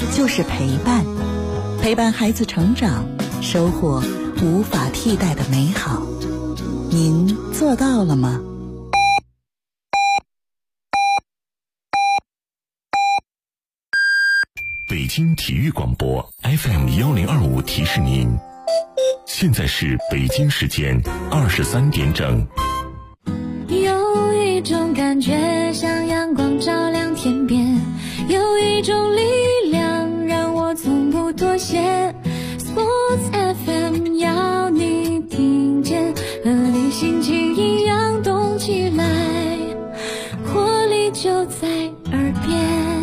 就是陪伴，陪伴孩子成长，收获无法替代的美好。您做到了吗？ 北京体育广播 FM1025提示您，现在是北京时间23点整。 有一种感觉像阳光照亮天边，有一种力量让我从不妥协。 Sports FM 要你听见，和你心情一样动起来，活力就在耳边。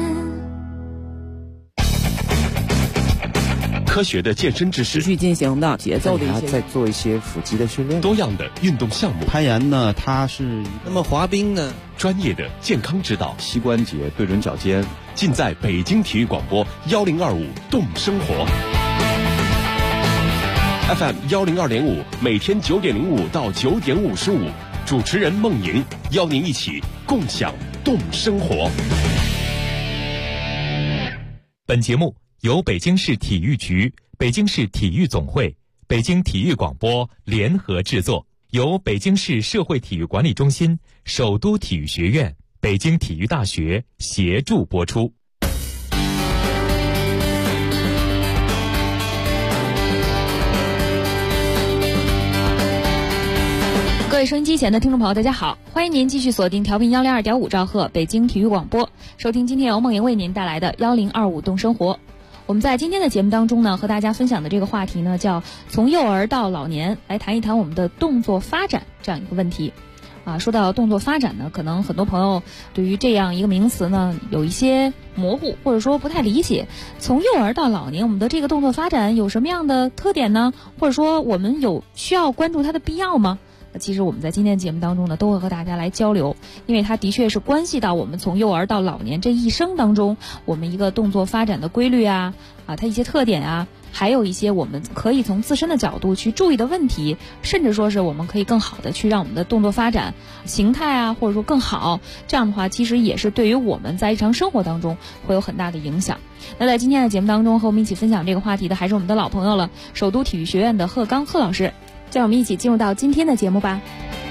科学的健身知识， 持续进行的节奏的一些， 再做一些腹肌的训练， 多样的运动项目。 攀岩呢，它是那么滑冰呢， 专业的健康指导， 膝关节对准脚尖， 尽在北京体育广播1025动生活 FM 102.5，每天9点05到9点55，主持人孟莹邀您一起共享动生活。 本节目由北京市体育局、北京市体育总会、北京体育广播联合制作，由北京市社会体育管理中心、首都体育学院、北京体育大学协助播出。 各位收音机前的听众朋友，大家好，欢迎您继续锁定调频102.5兆赫北京体育广播，收听今天由孟莹为您带来的1025动生活。我们在今天的节目当中呢，和大家分享的这个话题呢，叫从幼儿到老年，来谈一谈我们的动作发展这样一个问题。说到动作发展呢，可能很多朋友对于这样一个名词呢有一些模糊，或者说不太理解。从幼儿到老年，我们的这个动作发展有什么样的特点呢？或者说我们有需要关注它的必要吗？其实我们在今天的节目当中呢，都会和大家来交流，因为它的确是关系到我们从幼儿到老年这一生当中，我们一个动作发展的规律啊，它一些特点啊，还有一些我们可以从自身的角度去注意的问题，甚至说是我们可以更好的去让我们的动作发展形态啊，或者说更好，这样的话其实也是对于我们在日常生活当中会有很大的影响。那在今天的节目当中和我们一起分享这个话题的还是我们的老朋友了，首都体育学院的贺刚贺老师，让我们一起进入到今天的节目吧。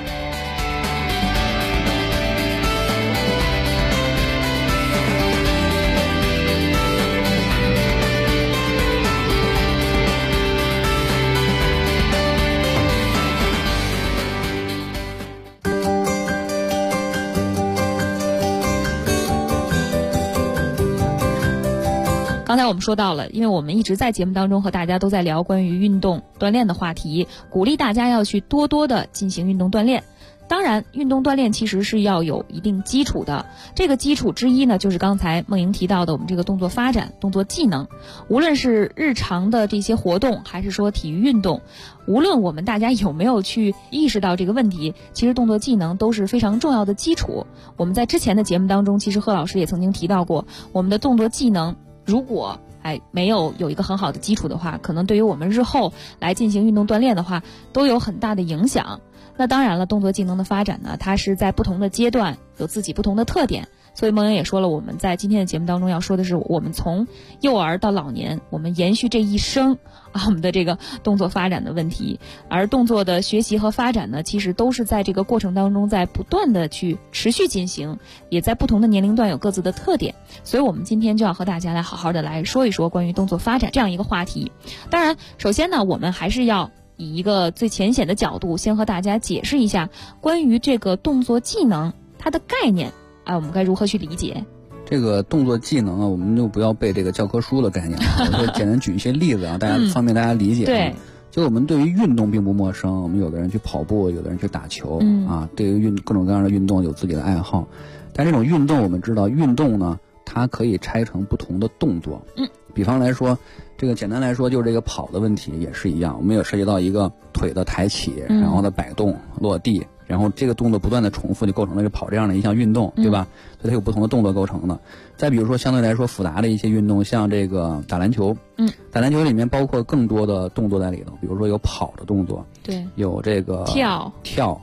刚才我们说到了，因为我们一直在节目当中和大家都在聊关于运动锻炼的话题，鼓励大家要去多多的进行运动锻炼。当然运动锻炼其实是要有一定基础的，这个基础之一呢，就是刚才孟莹提到的我们这个动作发展、动作技能。无论是日常的这些活动，还是说体育运动，无论我们大家有没有去意识到这个问题，其实动作技能都是非常重要的基础。我们在之前的节目当中，其实贺老师也曾经提到过，我们的动作技能如果没有一个很好的基础的话，可能对于我们日后来进行运动锻炼的话都有很大的影响。那当然了，动作技能的发展呢，它是在不同的阶段有自己不同的特点，所以孟莹也说了，我们在今天的节目当中要说的是我们从幼儿到老年，我们延续这一生我们的这个动作发展的问题。而动作的学习和发展呢，其实都是在这个过程当中在不断的去持续进行，也在不同的年龄段有各自的特点。所以我们今天就要和大家来好好的来说一说关于动作发展这样一个话题。当然首先呢，我们还是要以一个最浅显的角度先和大家解释一下关于这个动作技能它的概念我们该如何去理解。 这个动作技能我们就不要背这个教科书的概念我会简单举一些例子大家方便大家理解对， 就我们对于运动并不陌生，我们有的人去跑步，有的人去打球对于各种各样的运动有自己的爱好。但这种运动我们知道，运动呢它可以拆成不同的动作比方来说，这个简单来说就是这个跑的问题也是一样，我们有涉及到一个腿的抬起，然后的摆动落地，然后这个动作不断的重复，就构成了是跑这样的一项运动对吧？所以它有不同的动作构成的。再比如说相对来说复杂的一些运动，像这个打篮球打篮球里面包括更多的动作在里头，比如说有跑的动作， 对， 有这个跳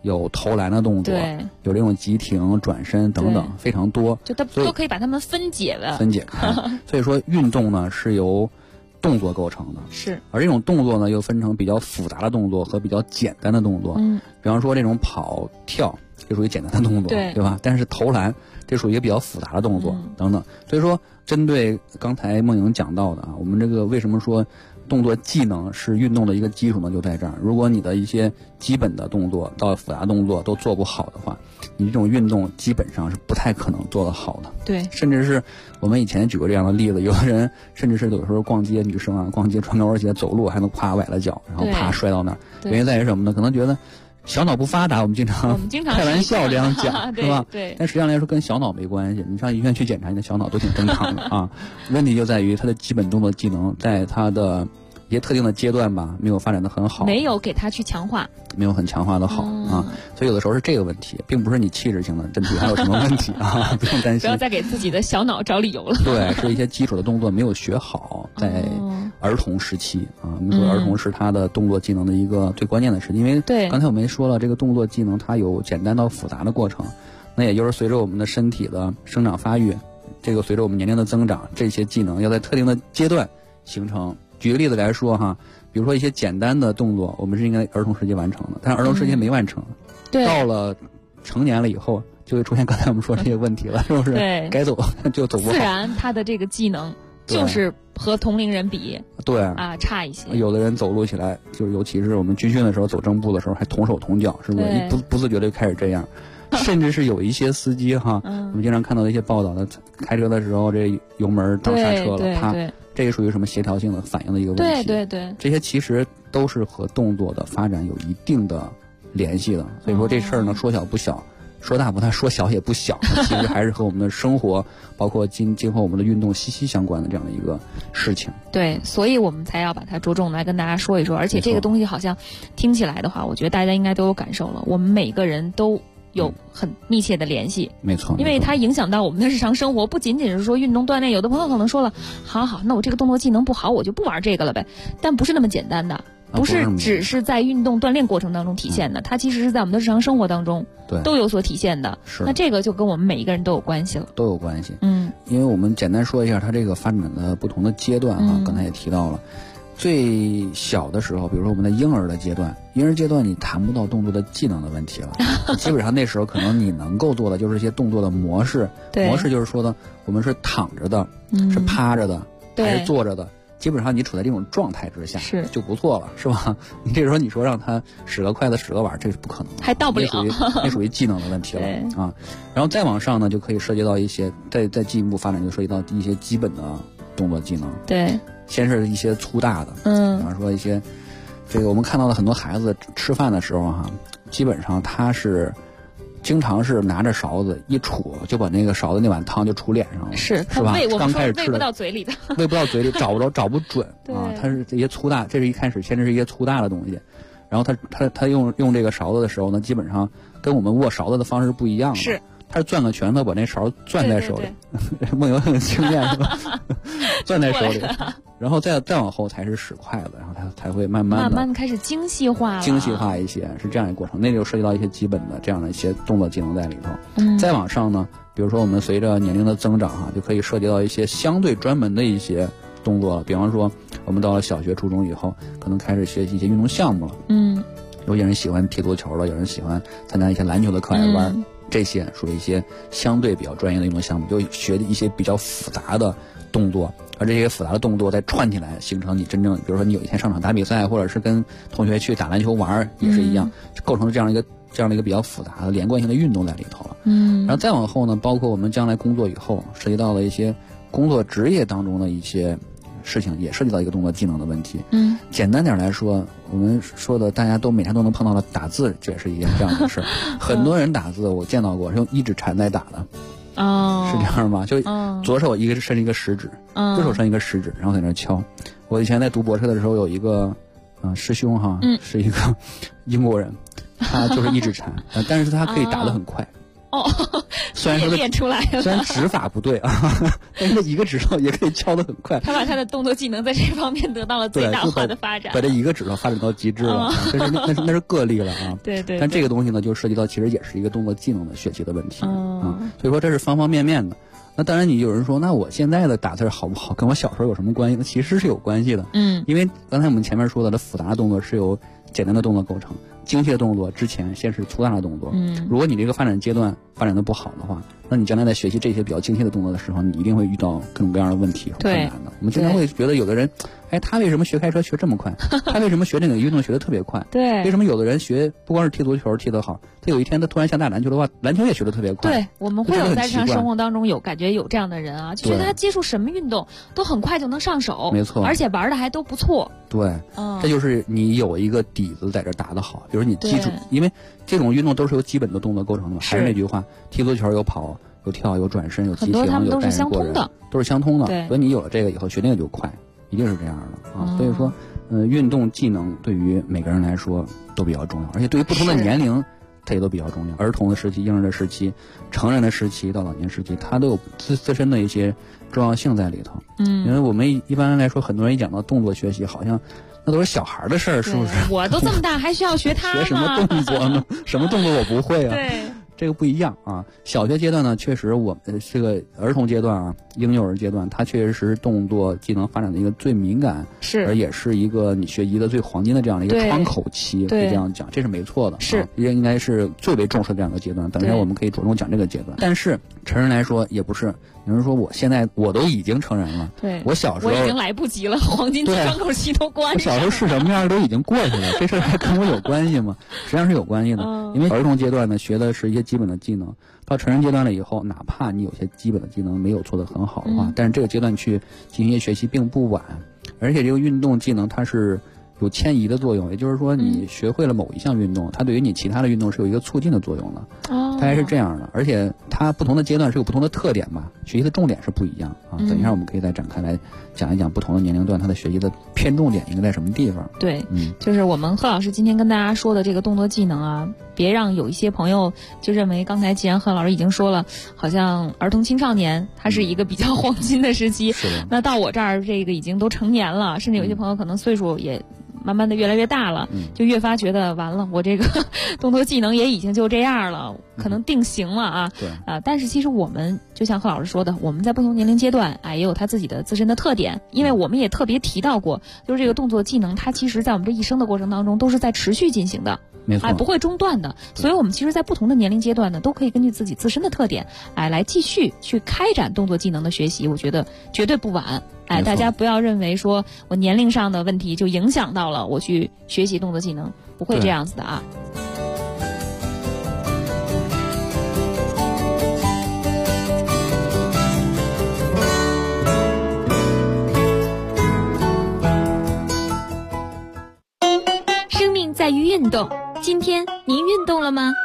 有投篮的动作，有这种急停、转身等等，非常多， 就它都可以把它们分解开。所以说，运动呢是由动作构成的， 是。 而这种动作呢又分成比较复杂的动作和比较简单的动作。比方说这种跑、跳，这属于简单的动作，对吧？但是投篮，这属于一个比较复杂的动作，等等。所以说，针对刚才梦莹讲到的啊，我们这个为什么说动作技能是运动的一个基础呢？就在这儿。如果你的一些基本的动作到复杂动作都做不好的话，你这种运动基本上是不太可能做得好的。 对， 甚至是我们以前举过这样的例子，有的人甚至是有时候逛街，女生啊逛街穿高跟鞋走路还能咵崴了脚，然后啪摔到那儿。原因在于什么呢？可能觉得小脑不发达，我们经常开玩笑这样讲，是吧？ 对。 但实际上来说跟小脑没关系，你上医院去检查，你的小脑都挺正常的啊。问题就在于他的基本动作技能在他的一些特定的阶段吧，没有发展的很好， 没有给他去强化， 没有很强化的好啊，所以有的时候是这个问题，并不是你气质性的身体还有什么问题啊，不用担心， 不要再给自己的小脑找理由了。 对，是一些基础的动作没有学好，在儿童时期啊，我们说儿童是他的动作技能的一个最关键的时期，因为刚才我们说了，这个动作技能它有简单到复杂的过程，那也就是随着我们的身体的生长发育，这个随着我们年龄的增长，这些技能要在特定的阶段形成。举个例子来说哈，比如说一些简单的动作，我们是应该儿童时期完成的，但是儿童时期没完成，到了成年了以后，就会出现刚才我们说这些问题了，是不是？ 对， 该走就走不好。 自然他的这个技能就是和同龄人比， 对啊差一些。 有的人走路起来，就是尤其是我们军训的时候走正步的时候，还同手同脚，是不是？不自觉的就开始这样。甚至是有一些司机哈，我们经常看到的一些报道的，开车的时候这油门当刹车了，啪，这也属于什么协调性的反应的一个问题。 对， 这些其实都是和动作的发展有一定的联系的。所以说这事儿呢，说小不小，说大不大，说小也不小，其实还是和我们的生活，包括今后我们的运动息息相关的这样的一个事情。 对，所以我们才要把它着重来跟大家说一说。而且这个东西好像听起来的话，我觉得大家应该都有感受了，我们每个人都有很密切的联系， 没错， 因为它影响到我们的日常生活，不仅仅是说运动锻炼。有的朋友可能说了，好，那我这个动作技能不好，我就不玩这个了呗。但不是那么简单的，不是只是在运动锻炼过程当中体现的，它其实是在我们的日常生活当中都有所体现的。 是， 那这个就跟我们每一个人都有关系了， 都有关系。因为我们简单说一下它这个发展的不同的阶段啊，刚才也提到了。最小的时候，比如说我们的婴儿的阶段，你谈不到动作的技能的问题了。基本上那时候可能你能够做的就是一些动作的模式，模式就是说呢，我们是躺着的，是趴着的，还是坐着的，基本上你处在这种状态之下就不错了，是吧？你这时候你说让他使个筷子使个碗，这是不可能的， 还到不了， 那属于技能的问题了啊。然后再往上呢，就可以涉及到一些再进一步发展，就涉及到一些基本的动作技能。 对。 先是一些粗大的，比方说一些，这个我们看到的很多孩子吃饭的时候哈，基本上他是经常是拿着勺子一杵，就把那个勺子那碗汤就杵脸上了，是吧？刚开始吃喂不到嘴里的， 喂不到嘴里，找不准啊。它是这些粗大，这是一开始先是一些粗大的东西，然后他用这个勺子的时候呢，基本上跟我们握勺子的方式不一样了。 是。 他是攥个拳头把那勺攥在手里，梦游很有经验是吧？攥在手里，然后再往后才是使筷子，然后他才会慢慢开始精细化一些，是这样一个过程。那就涉及到一些基本的这样的一些动作技能在里头。再往上呢，比如说我们随着年龄的增长就可以涉及到一些相对专门的一些动作了。比方说，我们到了小学、初中以后，可能开始学习一些运动项目了。有些人喜欢踢足球了，有人喜欢参加一些篮球的课外班。这些属于一些相对比较专业的运动项目，就学一些比较复杂的动作，而这些复杂的动作再串起来，形成你真正，比如说你有一天上场打比赛，或者是跟同学去打篮球玩，也是一样，构成了这样一个比较复杂的连贯性的运动在里头了。然后再往后呢，包括我们将来工作以后，涉及到了一些工作职业当中的一些事情，也涉及到一个动作技能的问题。简单点来说，我们说的大家都每天都能碰到的打字，这也是一件这样的事。很多人打字我见到过是用一指禅在打的。是这样吗？就左手伸一个食指，右手伸一个食指，然后在那敲。我以前在读博士的时候，有一个师兄哈，是一个英国人，他就是一指禅，但是他可以打得很快。 虽然说练出来了， 虽然指法不对啊，但是一个指头也可以敲得很快。 他把他的动作技能在这方面得到了最大化的发展， 把这一个指头发展到极致了，那是个例了啊。 对对。 但这个东西呢，就涉及到其实也是一个动作技能的学习的问题啊。所以说这是方方面面的。那当然，你有人说，那我现在的打字好不好，跟我小时候有什么关系？那其实是有关系的。因为刚才我们前面说的，复杂的动作是由简单的动作构成，精细的动作之前先是粗大的动作。如果你这个发展阶段发展的不好的话，那你将来在学习这些比较精细的动作的时候，你一定会遇到各种各样的问题和困难的。我们经常会觉得有的人，他为什么学开车学这么快？他为什么学这个运动学的特别快？ 对， 为什么有的人学不光是踢足球踢得好，他有一天他突然想打篮球的话，篮球也学得特别快？ 对，我们会有在日常生活当中感觉有这样的人啊，就觉得他接触什么运动都很快就能上手， 没错， 而且玩的还都不错。 对，这就是你有一个底子在这打得好，比如你基础，因为这种运动都是由基本的动作构成的嘛。还是那句话，踢足球有跑、有跳、有转身、有急停、有带人过人， 都是相通的， 都是相通的。 对， 所以你有了这个以后，学那个就快，一定是这样的啊。所以说，运动技能对于每个人来说都比较重要，而且对于不同的年龄，它也都比较重要。儿童的时期、婴儿的时期、成人的时期到老年时期，它都有自身的一些重要性在里头。因为我们一般来说，很多人一讲到动作学习，好像那都是小孩的事儿，是不是？ 我都这么大，还需要学他吗？ 学什么动作呢？什么动作我不会啊？ 对。 这个不一样啊，小学阶段呢，确实我们这个儿童阶段啊，婴幼儿阶段，它确实是动作技能发展的一个最敏感，而也是一个你学习的最黄金的这样的一个窗口期，可以这样讲，这是没错的， 是应该是最为重视的这样的阶段。等一下我们可以着重讲这个阶段。但是成人来说也不是，有人说我现在我都已经成人了， 对， 我小时候我已经来不及了，黄金窗口期都关上了。 我小时候是什么样都已经过去了，这事儿还跟我有关系吗？实际上是有关系的，因为儿童阶段呢学的是一些基本的技能。到成人阶段了以后，哪怕你有些基本的技能没有做得很好的话，但是这个阶段去进行学习并不晚，而且这个运动技能它是有迁移的作用，也就是说你学会了某一项运动，它对于你其他的运动是有一个促进的作用的，大概是这样的。而且它不同的阶段是有不同的特点吧，学习的重点是不一样啊。等一下我们可以再展开来讲一讲不同的年龄段它的学习的偏重点应该在什么地方。 对，就是我们贺老师今天跟大家说的这个动作技能啊，别让有一些朋友就认为刚才既然贺老师已经说了，好像儿童青少年它是一个比较黄金的时期，那到我这儿这个已经都成年了，甚至有些朋友可能岁数也慢慢的越来越大了，就越发觉得完了，我这个动作技能也已经就这样了，可能定型了啊。 对但是其实我们就像贺老师说的，我们在不同年龄阶段也有他自己的自身的特点，因为我们也特别提到过，就是这个动作技能它其实在我们这一生的过程当中都是在持续进行的。 没错， 不会中断的，所以我们其实在不同的年龄阶段呢，都可以根据自己自身的特点，来继续去开展动作技能的学习。我觉得绝对不晚。大家不要认为说我年龄上的问题就影响到了我去学习动作技能，不会这样子的啊。生命在于运动。今天您运动了吗？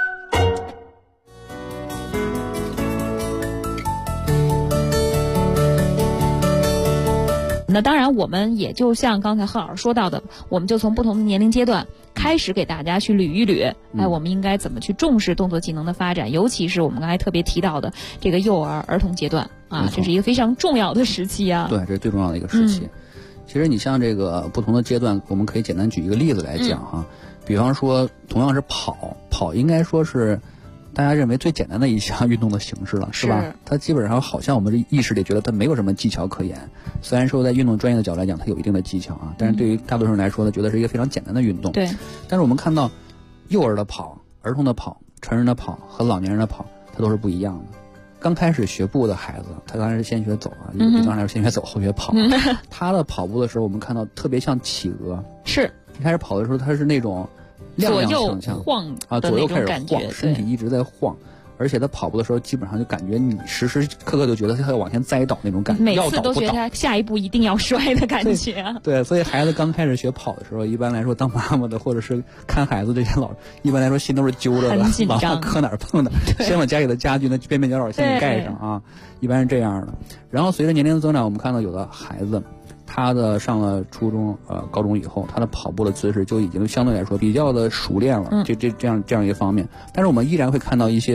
那当然我们也就像刚才贺老师说到的，我们就从不同的年龄阶段开始给大家去捋一捋，我们应该怎么去重视动作技能的发展，尤其是我们刚才特别提到的这个幼儿儿童阶段啊，这是一个非常重要的时期啊。 对，这是最重要的一个时期。其实你像这个不同的阶段，我们可以简单举一个例子来讲哈。比方说同样是跑应该说是大家认为最简单的一项运动的形式了，是吧？它基本上好像我们这意识里觉得它没有什么技巧可言，虽然说在运动专业的角度来讲它有一定的技巧啊，但是对于大多数人来说呢，觉得是一个非常简单的运动。 对。但是我们看到幼儿的跑、儿童的跑、成人的跑和老年人的跑，它都是不一样的。刚开始学步的孩子，他当然是先学走啊，一般来说先学走后学跑。他的跑步的时候，我们看到特别像企鹅， 是一开始跑的时候，他是那种左右晃啊，左右开始晃，身体一直在晃，而且他跑步的时候，基本上就感觉你时时刻刻就觉得他要往前栽倒那种感觉， 每次都觉得他下一步一定要摔的感觉。 对，所以孩子刚开始学跑的时候，一般来说当妈妈的或者是看孩子这些老人，一般来说心都是揪着的， 很紧张， 往磕哪儿碰哪儿，先把家里的家具那边边角角先给盖上啊，一般是这样的。然后随着年龄的增长，我们看到有的孩子，他的上了初中高中以后，他的跑步的姿势就已经相对来说比较的熟练了，这样一个方面。但是我们依然会看到一些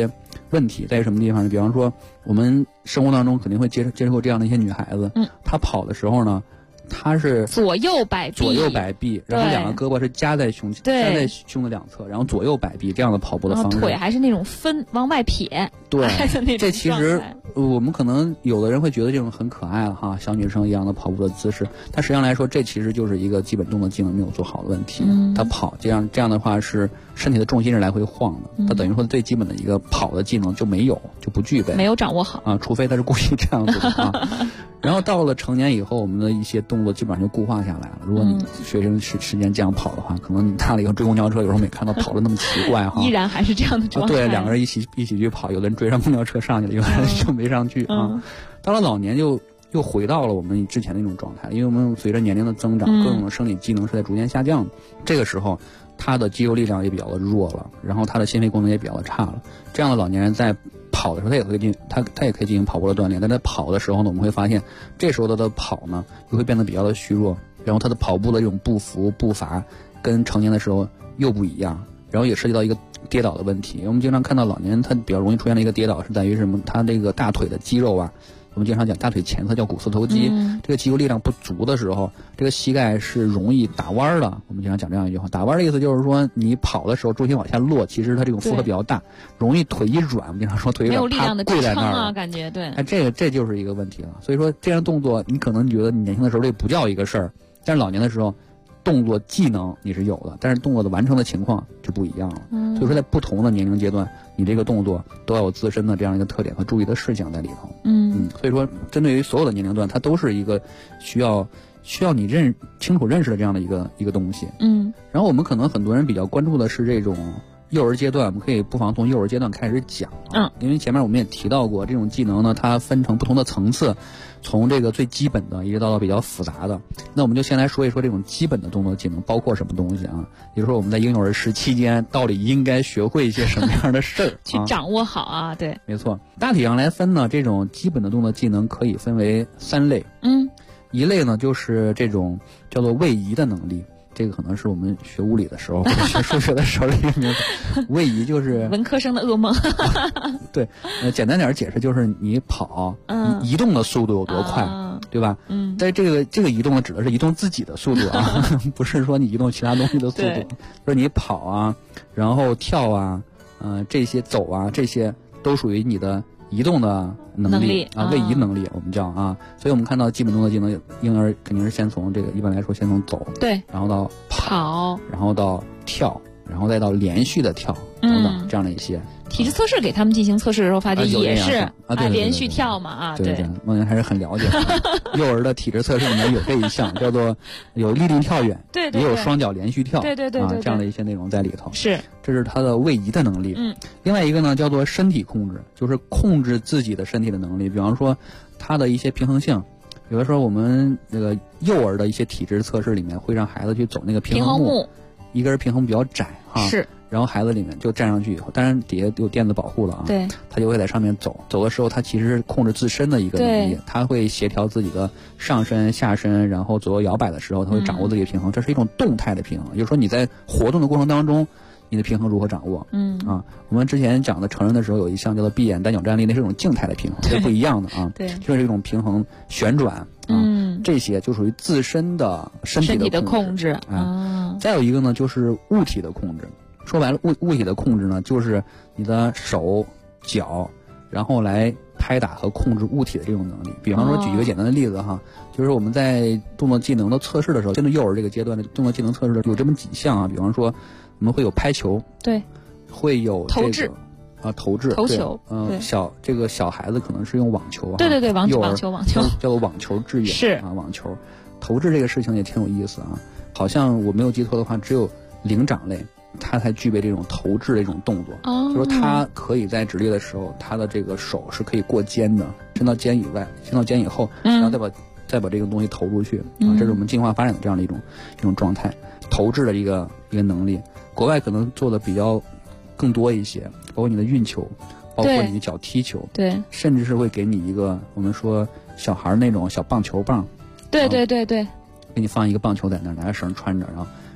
问题在于什么地方呢？比方说，我们生活当中肯定会接触过这样的一些女孩子，她跑的时候呢，她是左右摆臂，然后两个胳膊是夹在胸的两侧，然后左右摆臂这样的跑步的方式， 腿还是那种往外撇， 对，这其实我们可能有的人会觉得这种很可爱了哈，小女生一样的跑步的姿势，但实际上来说，这其实就是一个基本动作技能没有做好的问题。她跑这样的话是身体的重心是来回晃的，她等于说最基本的一个跑的技能就不具备， 没有掌握好啊，除非她是故意这样子的啊。然后到了成年以后，我们的一些动作基本上就固化下来了。如果你学生时间这样跑的话，可能你大了以后追公交车，有时候没看到跑的那么奇怪哈， 依然还是这样的状态。 对，两个人一起去跑，有的人追上公交车上去了，有的人就没上去啊。到了老年又回到了我们之前的那种状态，因为我们随着年龄的增长，各种的生理机能是在逐渐下降的。这个时候，他的肌肉力量也比较的弱了，然后他的心肺功能也比较的差了。这样的老年人在跑的时候，他也可以进行跑步的锻炼，但在跑的时候呢，我们会发现，这时候他的跑呢又会变得比较的虚弱，然后他的跑步的这种步伐跟成年的时候又不一样，然后也涉及到一个跌倒的问题。我们经常看到老年人他比较容易出现的一个跌倒是在于什么？他这个大腿的肌肉啊。我们经常讲大腿前侧叫股四头肌，这个肌肉力量不足的时候，这个膝盖是容易打弯的。我们经常讲这样一句话，打弯的意思就是说，你跑的时候重心往下落，其实它这种负荷比较大，容易腿一软。我们经常说腿一软，它跪在那儿啊，感觉对。 哎，这就是一个问题了。所以说，这样动作，你可能觉得你年轻的时候这不叫一个事儿，但是老年的时候，动作技能你是有的，但是动作的完成的情况就不一样了。所以说，在不同的年龄阶段，你这个动作都要有自身的这样一个特点和注意的事项在里头。所以说，针对于所有的年龄段，它都是一个需要你清楚认识的这样的一个东西。然后我们可能很多人比较关注的是这种幼儿阶段，我们可以不妨从幼儿阶段开始讲。因为前面我们也提到过，这种技能呢，它分成不同的层次，从这个最基本的一直到比较复杂的。那我们就先来说一说这种基本的动作技能包括什么东西啊？比如说我们在婴幼儿时期间到底应该学会一些什么样的事儿去掌握好啊？对， 没错。大体上来分呢，这种基本的动作技能可以分为3类。一类呢就是这种叫做位移的能力。这个可能是我们学物理的时候或者学数学的时候的一个名字。位移就是文科生的噩梦。 对，简单点解释就是你跑，移动的速度有多快，对吧？但这个移动呢，指的是移动自己的速度啊，不是说你移动其他东西的速度。就是你跑啊，然后跳啊，这些走啊，这些都属于你的移动的能力啊，位移能力我们叫啊。所以我们看到基本动作技能，婴儿肯定是先从这个一般来说先从走， 对， 然后到跑，然后到跳，然后再到连续的跳等等这样的一些。 体质测试给他们进行测试的时候，发现也是对连续跳嘛啊， 对，梦莹还是很了解的。幼儿的体质测试里面有这一项，叫做有立定跳远， 对， 也有双脚连续跳， 对， 这样的一些内容在里头。 是， 这是他的位移的能力。另外一个呢叫做身体控制，就是控制自己的身体的能力。比方说他的一些平衡性，有的时候我们这个幼儿的一些体质测试里面会让孩子去走那个平衡木，一根平衡比较窄哈， 是。 然后孩子里面就站上去以后，当然底下有垫子保护了啊， 对， 他就会在上面走的时候，他其实是控制自身的一个能力，他会协调自己的上身、下身，然后左右摇摆的时候，他会掌握自己的平衡，这是一种动态的平衡，就是说你在活动的过程当中，你的平衡如何掌握？我们之前讲的成人的时候有一项叫做闭眼单脚站立，那是一种静态的平衡，这是不一样的啊， 对， 就是一种平衡旋转这些就属于自身的身体的控制啊。再有一个呢，就是物体的控制。说白了，物体的控制呢，就是你的手、脚，然后来拍打和控制物体的这种能力。比方说，举一个简单的例子哈，就是我们在动作技能的测试的时候，针对幼儿这个阶段的动作技能测试的有这么几项啊。比方说，我们会有拍球， 对， 会有这个投球， 这个小孩子可能是用网球， 对，网球叫做网球掷远， 是啊， 网球投掷这个事情也挺有意思啊。好像我没有记错的话，只有灵长类。他才具备这种投掷的一种动作，就是说他可以在直立的时候，他的这个手是可以过肩的，伸到肩以外，伸到肩以后，然后再把这个东西投出去啊，这是我们进化发展的这样的一种状态，投掷的一个能力。国外可能做的比较更多一些，包括你的运球，包括你的脚踢球， 对， 甚至是会给你一个我们说小孩那种小棒球棒， 对， 给你放一个棒球在那儿，拿个绳穿着，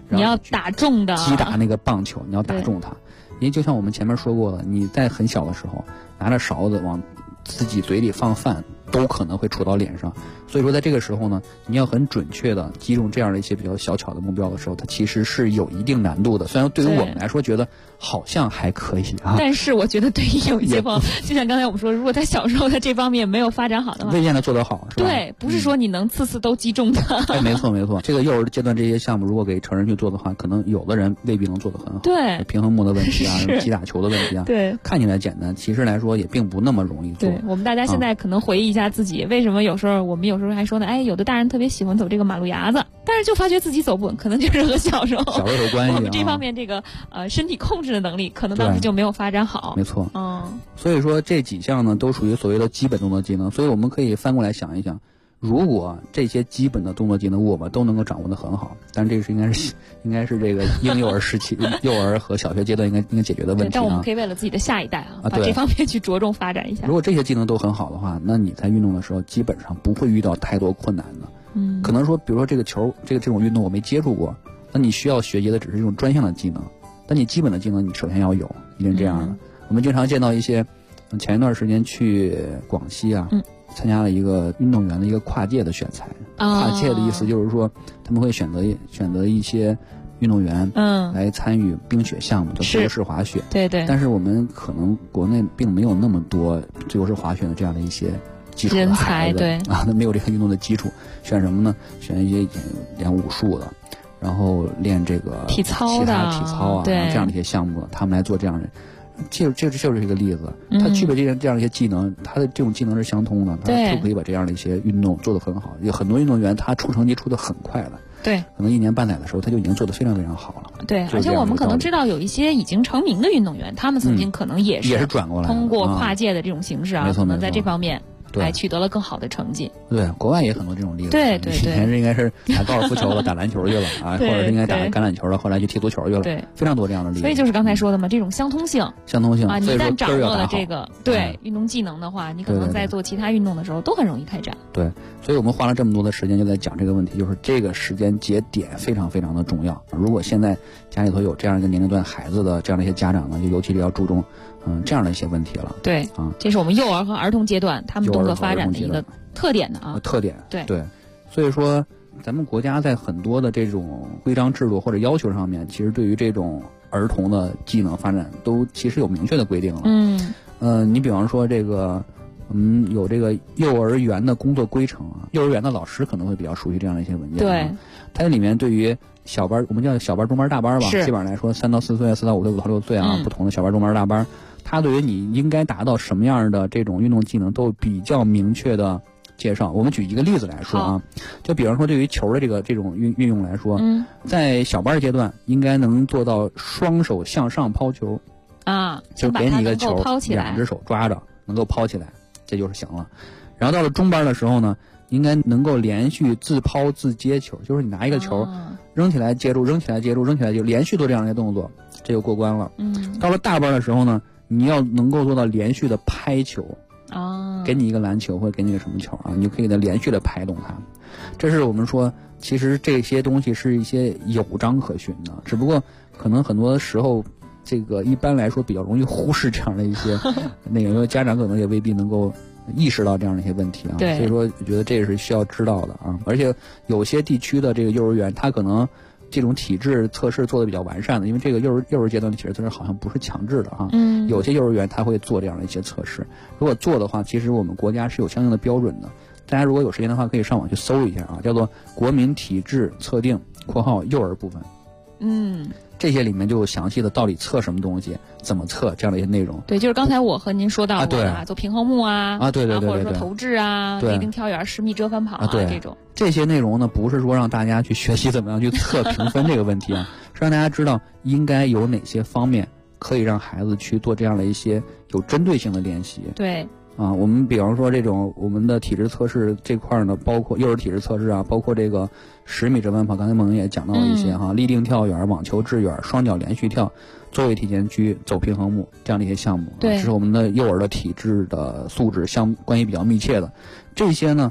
你要打中的， 击打那个棒球，你要打中它。因为就像我们前面说过的，你在很小的时候拿着勺子往自己嘴里放饭，都可能会戳到脸上。所以说在这个时候呢，你要很准确的击中这样的一些比较小巧的目标的时候，它其实是有一定难度的。虽然对于我们来说觉得好像还可以啊， 但是我觉得对于有一些朋友，就像刚才我们说，如果他小时候在这方面没有发展好的话， 未见得做得好，是吧？ 对，不是说你能次次都击中的。 哎，没错没错。这个幼儿阶段这些项目，如果给成人去做的话，可能有的人未必能做得很好。 对， 平衡木的问题啊，击打球的问题啊， 对， 看起来简单，其实来说也并不那么容易做。 对，我们大家现在可能回忆一下自己，为什么有时候我们有时候还说呢？哎，有的大人特别喜欢走这个马路牙子，但是就发觉自己走不稳，可能就是和小时候有关系。 我们这方面这个身体控制的能力，可能当时就没有发展好。 没错，所以说这几项呢，都属于所谓的基本动作技能。所以我们可以翻过来想一想，如果这些基本的动作技能我们都能够掌握得很好，但这个是应该是这个婴幼儿时期、幼儿和小学阶段应该解决的问题。 但我们可以为了自己的下一代把这方面去着重发展一下。 如果这些技能都很好的话，那你在运动的时候基本上不会遇到太多困难的。可能说，比如说这个球，这种运动我没接触过，那你需要学习的只是一种专项的技能，但你基本的技能你首先要有，一定这样的。我们经常见到一些，前一段时间去广西啊，参加了一个运动员的一个跨界的选材。跨界的意思就是说，他们会选择一些运动员，来参与冰雪项目，叫自由式滑雪。 对对。 但是我们可能国内并没有那么多自由式滑雪的这样的一些基础的孩子， 对啊，那没有这个运动的基础，选什么呢？选一些练武术的，然后练这个体操的、 其他体操啊，这样的一些项目，他们来做这样的。这就是一个例子，他具备这样一些技能，他的这种技能是相通的，他就可以把这样的一些运动做得很好。有很多运动员他出成绩出得很快的， 对， 可能1年半载的时候他就已经做得非常非常好了。 对，而且我们可能知道有一些已经成名的运动员，他们曾经可能也是转过来， 通过跨界的这种形式啊，可能在这方面还取得了更好的成绩。 对，国外也很多这种例子。 对对对，以前是应该是打高尔夫球了，打篮球去了啊，或者是应该打橄榄球了，后来就踢足球去了。 对， 非常多这样的例子。 所以就是刚才说的嘛，这种相通性啊，你一旦掌握了这个运动技能的话，你可能在做其他运动的时候都很容易开展。 对，所以我们花了这么多的时间就在讲这个问题，就是这个时间节点非常非常的重要。如果现在家里头有这样一个年龄段孩子的这样的一些家长呢，就尤其是要注重这样的一些问题了。 对啊，这是我们幼儿和儿童阶段他们动作发展的一个特点的啊。 特点对， 所以说咱们国家在很多的这种规章制度或者要求上面，其实对于这种儿童的技能发展都其实有明确的规定了。你比方说这个有这个幼儿园的工作规程啊，幼儿园的老师可能会比较熟悉这样的一些文件。 对， 它这里面对于小班，我们叫小班、中班、大班吧，基本上来说3到4岁、4到5岁、5到6岁啊，不同的小班、中班、大班，它对于你应该达到什么样的这种运动技能都比较明确的介绍。我们举一个例子来说啊，就比方说对于球的这种运用来说，在小班阶段应该能做到双手向上抛球啊，就给你一个球，2只手抓着能够抛起来，这就是行了。然后到了中班的时候呢，应该能够连续自抛自接球，就是你拿一个球扔起来接住，扔起来接住，扔起来接住，连续做这样的动作，这就过关了。到了大班的时候呢，你要能够做到连续的拍球给你一个篮球或者给你个什么球啊，你就可以的连续的拍动它。这是我们说，其实这些东西是一些有章可循的，只不过可能很多时候这个一般来说比较容易忽视这样的一些那个，因为家长可能也未必能够意识到这样的一些问题啊。所以说我觉得这是需要知道的啊。而且有些地区的这个幼儿园，它可能这种体质测试做的比较完善的，因为这个幼儿阶段的体质测试好像不是强制的啊。有些幼儿园它会做这样的一些测试，如果做的话，其实我们国家是有相应的标准的。大家如果有时间的话，可以上网去搜一下啊，叫做国民体质测定（括号幼儿部分）。这些里面就有详细的到底测什么东西，怎么测这样的一些内容。 对，就是刚才我和您说到过的做平衡木啊， 对， 或者说投掷啊，立定跳远、10米折返跑啊这种。 这些内容呢，不是说让大家去学习怎么样去测评分这个问题啊，是让大家知道应该有哪些方面可以让孩子去做这样的一些有针对性的练习。 对。 我们比方说这种我们的体质测试这块呢，包括幼儿体质测试啊，包括这个10米折返跑，刚才梦莹也讲到了一些立定跳远、网球掷远、双脚连续跳、坐位体前屈、走平衡木这样的一些项目，这是我们的幼儿的体质的素质关系比较密切的。这些呢，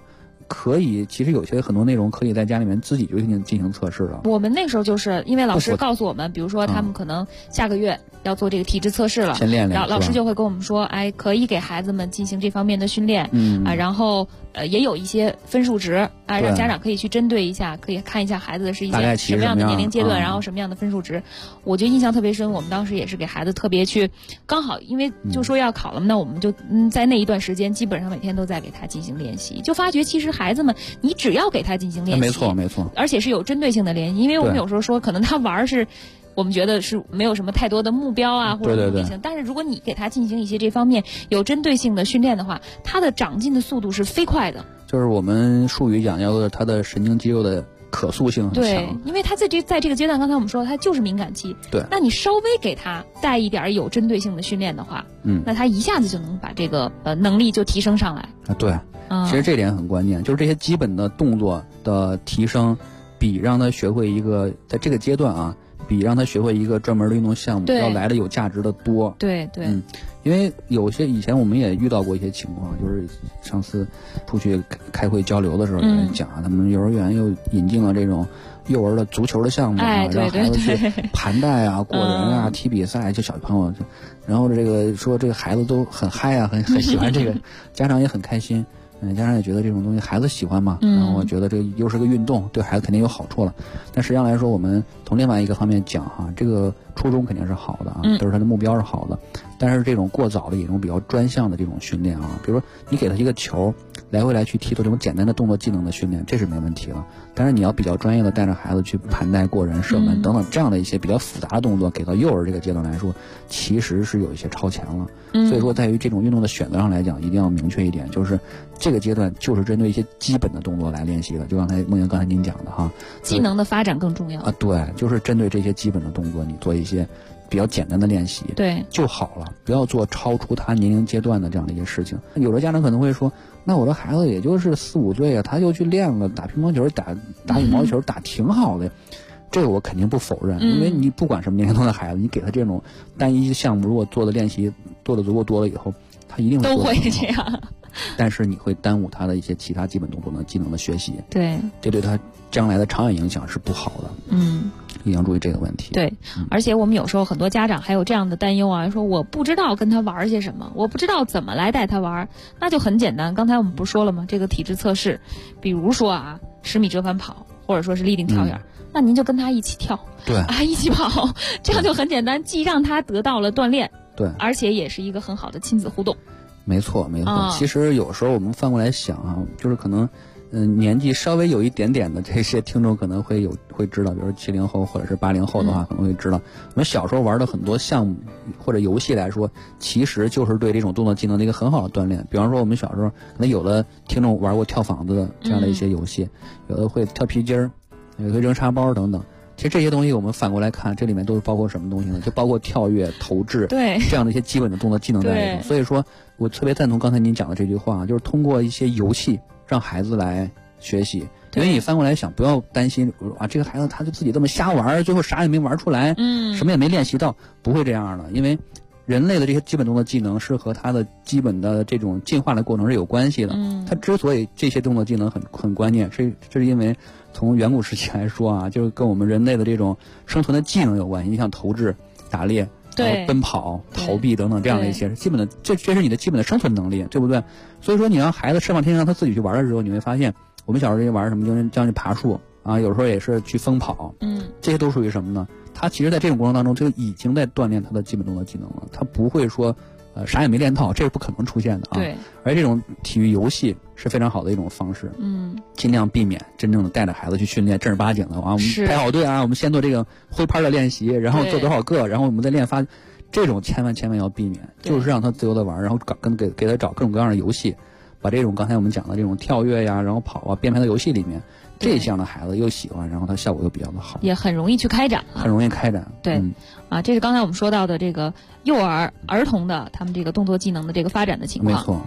可以，其实有些很多内容可以在家里面自己就进行测试了。 我们那个时候就是因为老师告诉我们，比如说他们可能下个月要做这个体质测试了， 先练练， 老师就会跟我们说，哎，可以给孩子们进行这方面的训练，然后也有一些分数值啊，让家长可以去针对一下，可以看一下孩子是一些什么样的年龄阶段，然后什么样的分数值。我觉得印象特别深，我们当时也是给孩子特别去，刚好因为就说要考了嘛，那我们就在那一段时间基本上每天都在给他进行练习，就发觉其实孩子们你只要给他进行练习， 没错， 而且是有针对性的练习，因为我们有时候说可能他玩是。我们觉得是没有什么太多的目标啊，或者目的性。但是如果你给他进行一些这方面有针对性的训练的话，他的长进的速度是飞快的。 就是我们术语讲叫他的神经肌肉的可塑性很强。 对，因为他在这个阶段，刚才我们说他就是敏感期。 对， 那你稍微给他带一点有针对性的训练的话，那他一下子就能把这个能力就提升上来。 啊，对，其实这点很关键，就是这些基本的动作的提升，比让他学会一个在这个阶段啊。比让他学会一个专门的运动项目要来的有价值的多。 对， 因为有些以前我们也遇到过一些情况，就是上次出去开会交流的时候，有人讲他们幼儿园又引进了这种幼儿的足球的项目啊，让孩子去盘带啊、过人啊、踢比赛，就小朋友，然后这个说这个孩子都很嗨啊，很喜欢这个，家长也很开心。家长也觉得这种东西孩子喜欢嘛，然后我觉得这又是个运动，对孩子肯定有好处了。但实际上来说，我们从另外一个方面讲哈，这个初衷肯定是好的啊，都是他的目标是好的。但是这种过早的一种比较专项的这种训练啊，比如说你给他一个球，来回来去踢，做这种简单的动作技能的训练，这是没问题了。但是你要比较专业的带着孩子去盘带、过人、射门等等这样的一些比较复杂的动作，给到幼儿这个阶段来说，其实是有一些超前了。所以说，在于这种运动的选择上来讲，一定要明确一点，就是这个阶段就是针对一些基本的动作来练习的。就刚才梦莹刚才您讲的哈， 技能的发展更重要啊。对，就是针对这些基本的动作，你做一些比较简单的练习， 对就好了，不要做超出他年龄阶段的这样的一些事情。有的家长可能会说，那我的孩子也就是4、5岁啊，他就去练了，打乒乓球、打羽毛球，打挺好的。这个我肯定不否认，因为你不管什么年龄段的孩子，你给他这种单一项目，如果做的练习做的足够多了以后，他一定都会这样。 但是你会耽误他的一些其他基本动作的技能的学习， 对， 这对他将来的长远影响是不好的。一定要注意这个问题。 对，而且我们有时候很多家长还有这样的担忧啊，说我不知道跟他玩些什么，我不知道怎么来带他玩，那就很简单。刚才我们不是说了吗？这个体质测试，比如说啊，10米折返跑，或者说是立定跳远。那您就跟他一起跳， 对啊，一起跑，这样就很简单，既让他得到了锻炼， 对， 而且也是一个很好的亲子互动。 没错。其实有时候我们翻过来想啊，就是可能，年纪稍微有一点点的这些听众可能会知道，比如70后或者是80后的话，可能会知道，我们小时候玩的很多项目或者游戏来说，其实就是对这种动作技能的一个很好的锻炼。比方说我们小时候，可能有的听众玩过跳房子的这样的一些游戏，有的会跳皮筋儿。有个扔沙包等等，其实这些东西我们反过来看，这里面都是包括什么东西呢？就包括跳跃、投掷， 对这样的一些基本的动作技能在里头。所以说我特别赞同刚才您讲的这句话，就是通过一些游戏让孩子来学习。因为你翻过来想，不要担心啊，这个孩子他就自己这么瞎玩，最后啥也没玩出来，什么也没练习到，不会这样的。因为人类的这些基本动作技能是和他的基本的这种进化的过程是有关系的。他之所以这些动作技能很关键，这是因为从远古时期来说啊，就是跟我们人类的这种生存的技能有关系。你像投掷、打猎、奔跑、逃避等等这样的一些基本的，这是你的基本的生存能力，对不对？所以说你让孩子释放天性，让他自己去玩的时候，你会发现我们小时候这些玩什么，就是像去爬树啊，有时候也是去疯跑，这些都属于什么呢？他其实在这种过程当中就已经在锻炼他的基本动作技能了，他不会说啥也没练到，这是不可能出现的啊。 对， 而这种体育游戏是非常好的一种方式，尽量避免真正的带着孩子去训练正儿八经的啊。我们排好队啊，我们先做这个挥拍的练习，然后做多少个，然后我们再练发，这种千万要避免，就是让他自由的玩，然后给他找各种各样的游戏，把这种刚才我们讲的这种跳跃呀，然后跑啊，编排到游戏里面。这样的孩子又喜欢，然后他效果又比较的好， 也很容易去开展， 很容易开展。 对，这是刚才我们说到的这个幼儿童的他们这个动作技能的这个发展的情况。 没错。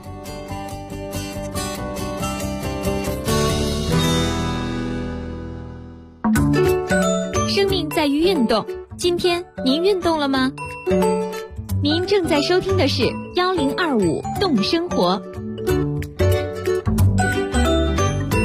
生命在于运动，今天您运动了吗？您正在收听的是1025动生活。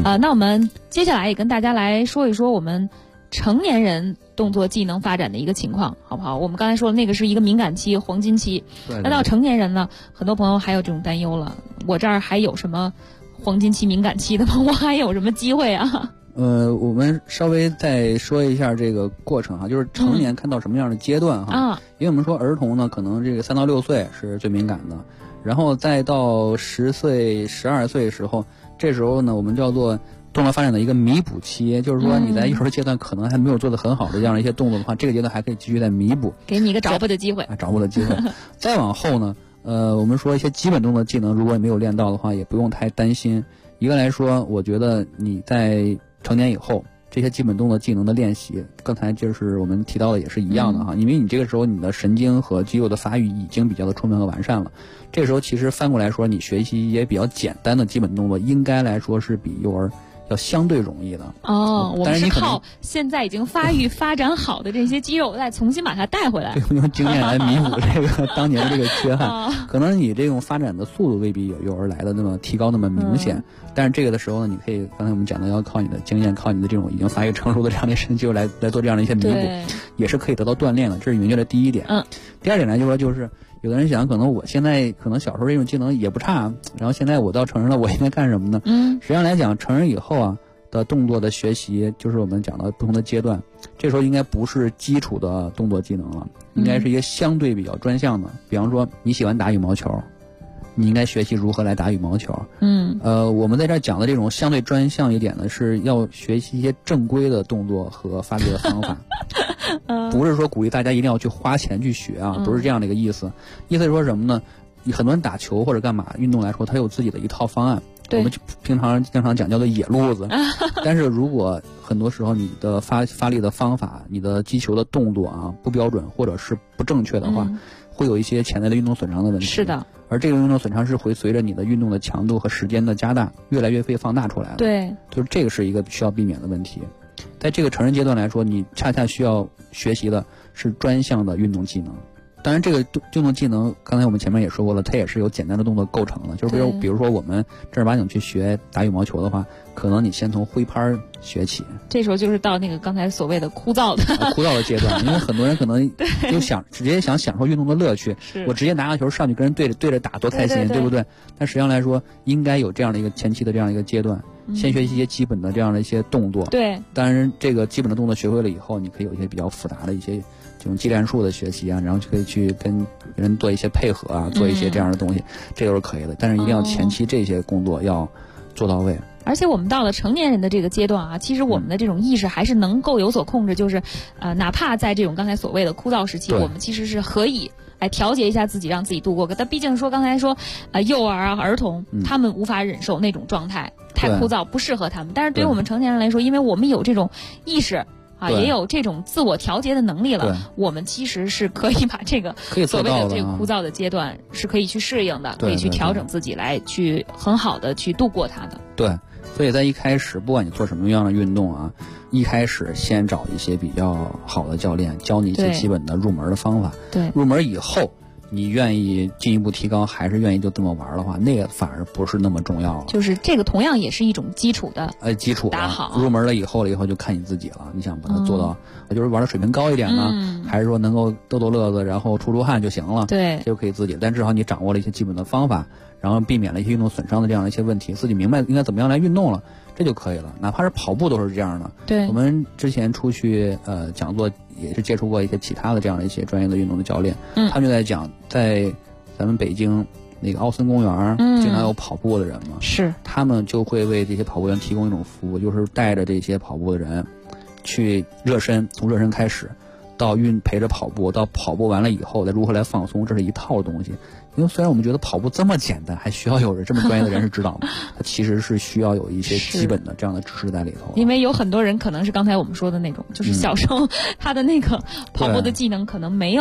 那我们接下来也跟大家来说一说我们成年人动作技能发展的一个情况，好不好？我们刚才说的那个是一个敏感期、黄金期，那到成年人呢，很多朋友还有这种担忧了，我这儿还有什么黄金期、敏感期的吗？我还有什么机会啊？ 我们稍微再说一下这个过程哈，就是成年看到什么样的阶段哈。因为我们说儿童呢，可能这个3到6岁是最敏感的，然后再到10岁、12岁的时候，这时候呢，我们叫做动作发展的一个弥补期，就是说你在幼儿阶段可能还没有做得很好的这样的一些动作的话，这个阶段还可以继续再弥补， 给你一个找补的机会。 找补的机会。再往后呢，我们说一些基本动作技能，如果你没有练到的话，也不用太担心。一个来说，我觉得你在成年以后，这些基本动作技能的练习，刚才就是我们提到的也是一样的哈，因为你这个时候你的神经和肌肉的发育已经比较的充分和完善了，这个时候其实翻过来说，你学习一些比较简单的基本动作，应该来说是比幼儿要相对容易的。 我们是靠现在已经发育发展好的这些肌肉再重新把它带回来， 对，用经验来弥补这个当年的这个缺憾。可能你这种发展的速度未必有幼儿来的那么提高那么明显，但是这个的时候呢，你可以刚才我们讲的要靠你的经验，靠你的这种已经发育成熟的这样的身肌肉来做这样的一些弥补，也是可以得到锻炼的，这是明确的第一点。第二点来就是有的人想，可能我现在可能小时候这种技能也不差，然后现在我到成人了，我应该干什么呢？实际上来讲，成人以后的动作的学习，就是我们讲的不同的阶段，这时候应该不是基础的动作技能了，应该是一些相对比较专项的。比方说你喜欢打羽毛球，你应该学习如何来打羽毛球。我们在这儿讲的这种相对专项一点的，是要学习一些正规的动作和发力的方法。不是说鼓励大家一定要去花钱去学不是这样的一个意思。意思是说什么呢？很多人打球或者干嘛运动来说，他有自己的一套方案。我们平常经常讲叫做野路子，但是如果很多时候你的发力的方法、你的击球的动作不标准或者是不正确的话，会有一些潜在的运动损伤的问题。是的，而这个运动损伤是会随着你的运动的强度和时间的加大，越来越被放大出来的。对，就是这个是一个需要避免的问题。在这个成人阶段来说，你恰恰需要学习的是专项的运动技能。当然这个运动技能刚才我们前面也说过了，它也是由简单的动作构成的，就是比如说我们正儿八经去学打羽毛球的话，可能你先从挥拍学起，这时候就是到那个刚才所谓的枯燥的阶段。因为很多人可能就直接想享受运动的乐趣，我直接拿个球上去跟人对着打多开心，对不对？但实际上来说，应该有这样的一个前期的这样一个阶段，先学习一些基本的这样的一些动作。对，当然这个基本的动作学会了以后，你可以有一些比较复杂的一些这种技战术的学习然后就可以去跟人做一些配合做一些这样的东西，这都是可以的。但是一定要前期这些工作要做到位。而且我们到了成年人的这个阶段其实我们的这种意识还是能够有所控制，就是哪怕在这种刚才所谓的枯燥时期，我们其实是可以调节一下自己，让自己度过。但毕竟说刚才说幼儿儿童他们无法忍受那种状态，太枯燥不适合他们。但是对于我们成年人来说，因为我们有这种意识也有这种自我调节的能力了，我们其实是可以把这个所谓的这个枯燥的阶段是可以去适应的，可以去调整自己来去很好的去度过它的。对，所以在一开始不管你做什么样的运动一开始先找一些比较好的教练教你一些基本的入门的方法。对，入门以后你愿意进一步提高，还是愿意就这么玩的话，那个反而不是那么重要了。就是这个同样也是一种基础的基础打好。入门了以后就看你自己了，你想把它做到就是玩的水平高一点呢，还是说能够逗逗乐子，然后出汗就行了。对，就可以自己。但至少你掌握了一些基本的方法，然后避免了一些运动损伤的这样的一些问题，自己明白应该怎么样来运动了，这就可以了。哪怕是跑步都是这样的。对，我们之前出去讲座也是接触过一些其他的这样的一些专业的运动的教练，他们就在讲，在咱们北京那个奥森公园经常有跑步的人嘛，是他们就会为这些跑步员提供一种服务，就是带着这些跑步的人去热身，从热身开始到陪着跑步，到跑步完了以后再如何来放松，这是一套东西。因为虽然我们觉得跑步这么简单，还需要有人这么专业的人士指导吗？它其实是需要有一些基本的这样的知识在里头。因为有很多人可能是刚才我们说的那种，就是小时候他的那个跑步的技能可能没有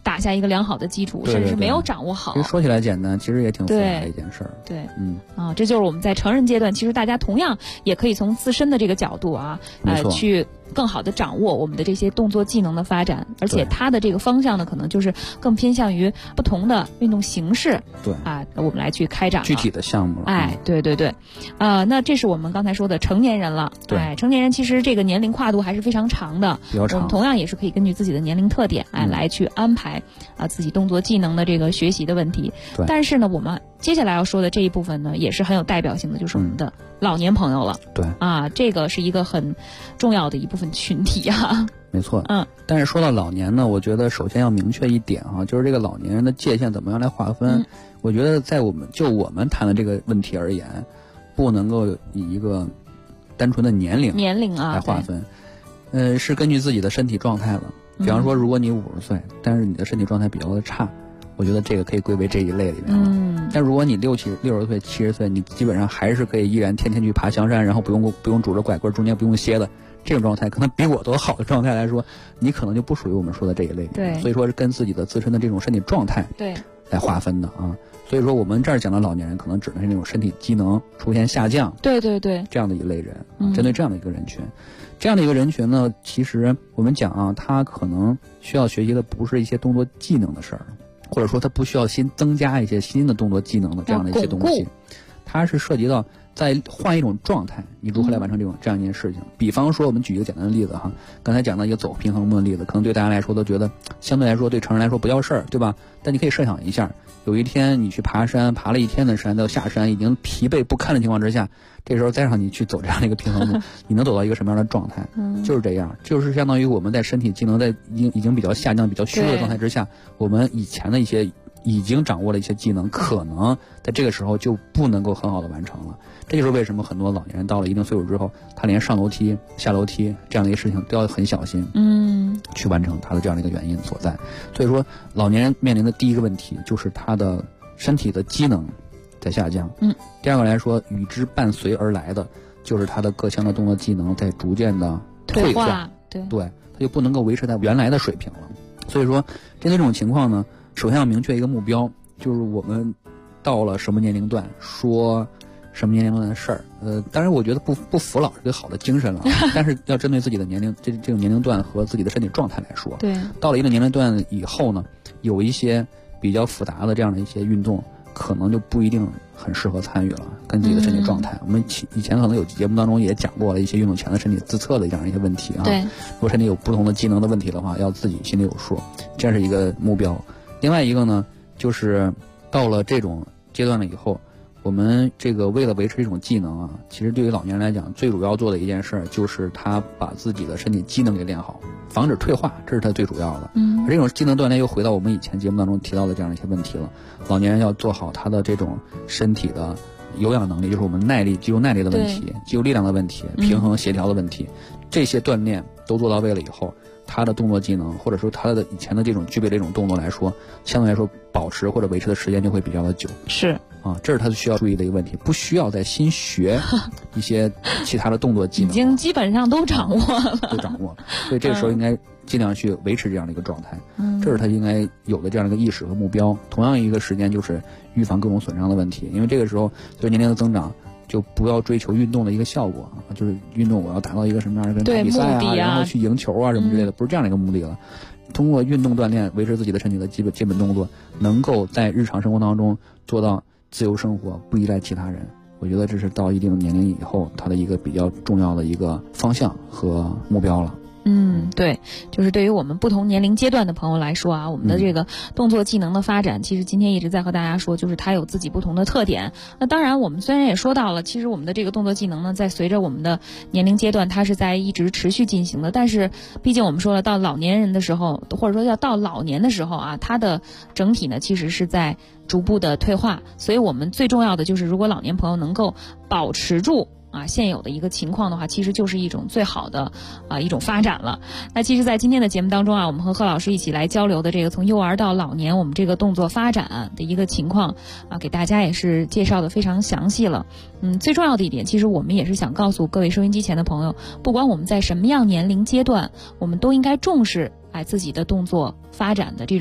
打下一个良好的基础， 对对对， 甚至是没有掌握好。 其实说起来简单，其实也挺复杂的一件事儿。 对，这就是我们在成人阶段，其实大家同样也可以从自身的这个角度啊，去更好的掌握我们的这些动作技能的发展，而且它的这个方向呢，可能就是更偏向于不同的运动形式。 对我们来去开展具体的项目。 对对对，那这是我们刚才说的成年人了。 对， 成年人其实这个年龄跨度还是非常长的， 比较长。 我们同样也是可以根据自己的年龄特点来去安排自己动作技能的这个学习的问题。 对， 但是呢，我们接下来要说的这一部分呢，也是很有代表性的，就是我们的老年朋友了。 对这个是一个很重要的一部分群体啊。 没错。但是说到老年呢，我觉得首先要明确一点就是这个老年人的界限怎么样来划分。我觉得在我们谈的这个问题而言，不能够以一个单纯的年龄来划分。是根据自己的身体状态了。比方说，如果你50岁，但是你的身体状态比较的差，我觉得这个可以归为这一类里面了。但如果你60岁、70岁，你基本上还是可以依然天天去爬香山，然后不用拄着拐棍，中间不用歇的这种状态，可能比我都好的状态来说，你可能就不属于我们说的这一类里面。 对， 所以说是跟自己的自身的这种身体状态来划分的啊。所以说我们这儿讲的老年人，可能指的是那种身体机能出现下降， 对对对， 这样的一类人，针对这样的一个人群。这样的一个人群呢，其实我们讲他可能需要学习的不是一些动作技能的事儿，或者说他不需要新增加一些新的动作技能的这样的一些东西，它是涉及到在换一种状态，你如何来完成这样一件事情。比方说，我们举一个简单的例子哈，刚才讲到一个走平衡木的例子，可能对大家来说都觉得相对来说对成人来说不叫事儿，对吧？但你可以设想一下，有一天你去爬山，爬了一天的山，到下山已经疲惫不堪的情况之下，这时候再让你去走这样的一个平衡木，你能走到一个什么样的状态？就是这样，就是相当于我们在身体机能在已经比较下降、比较虚弱的状态之下，我们以前的一些已经掌握了一些技能，可能在这个时候就不能够很好的完成了。这就是为什么很多老年人到了一定岁数之后，他连上楼梯、下楼梯这样的一个事情都要很小心，去完成他的这样的一个原因所在。所以说，老年人面临的第一个问题就是他的身体的机能在下降。第二个来说，与之伴随而来的就是他的各项的动作技能在逐渐的退化，对，他就不能够维持在原来的水平了。所以说，针对这种情况呢，首先要明确一个目标，就是我们到了什么年龄段说什么年龄段的事儿。当然我觉得不服老是个好的精神了，但是要针对自己的年龄这种年龄段和自己的身体状态来说。对，到了一个年龄段以后呢，有一些比较复杂的这样的一些运动，可能就不一定很适合参与了，跟自己的身体状态。我们以前可能有节目当中也讲过了一些运动前的身体自测的这样一些问题啊。对，如果身体有不同的机能的问题的话，要自己心里有数，这是一个目标。另外一个呢，就是到了这种阶段了以后，我们这个为了维持这种技能其实对于老年人来讲，最主要做的一件事就是他把自己的身体机能给练好，防止退化，这是他最主要的。而这种技能锻炼又回到我们以前节目当中提到的这样一些问题了。老年人要做好他的这种身体的有氧能力，就是我们耐力、肌肉耐力的问题、肌肉力量的问题、平衡协调的问题，这些锻炼都做到位了以后，他的动作技能或者说他的以前的这种具备这种动作来说，相对来说保持或者维持的时间就会比较的久。是这是他需要注意的一个问题，不需要再新学一些其他的动作技能，已经基本上都掌握了。所以这个时候应该尽量去维持这样的一个状态，这是他应该有的这样的一个意识和目标。同样一个时间就是预防各种损伤的问题，因为这个时候随着年龄的增长，就不要追求运动的一个效果就是运动我要达到一个什么样的比赛然后去赢球什么之类的，不是这样的一个目的了。通过运动锻炼维持自己的身体的基本动作，能够在日常生活当中做到自由生活，不依赖其他人。我觉得这是到一定年龄以后他的一个比较重要的一个方向和目标了。对，就是对于我们不同年龄阶段的朋友来说我们的这个动作技能的发展，其实今天一直在和大家说，就是它有自己不同的特点。那当然我们虽然也说到了，其实我们的这个动作技能呢，在随着我们的年龄阶段，它是在一直持续进行的。但是毕竟我们说了，到老年人的时候，或者说要到老年的时候它的整体呢其实是在逐步的退化。所以我们最重要的就是，如果老年朋友能够保持住现有的一个情况的话，其实就是一种最好的一种发展了。那其实在今天的节目当中我们和贺老师一起来交流的这个从幼儿到老年我们这个动作发展的一个情况给大家也是介绍的非常详细了。最重要的一点，其实我们也是想告诉各位收音机前的朋友，不管我们在什么样年龄阶段，我们都应该重视自己的动作发展的这种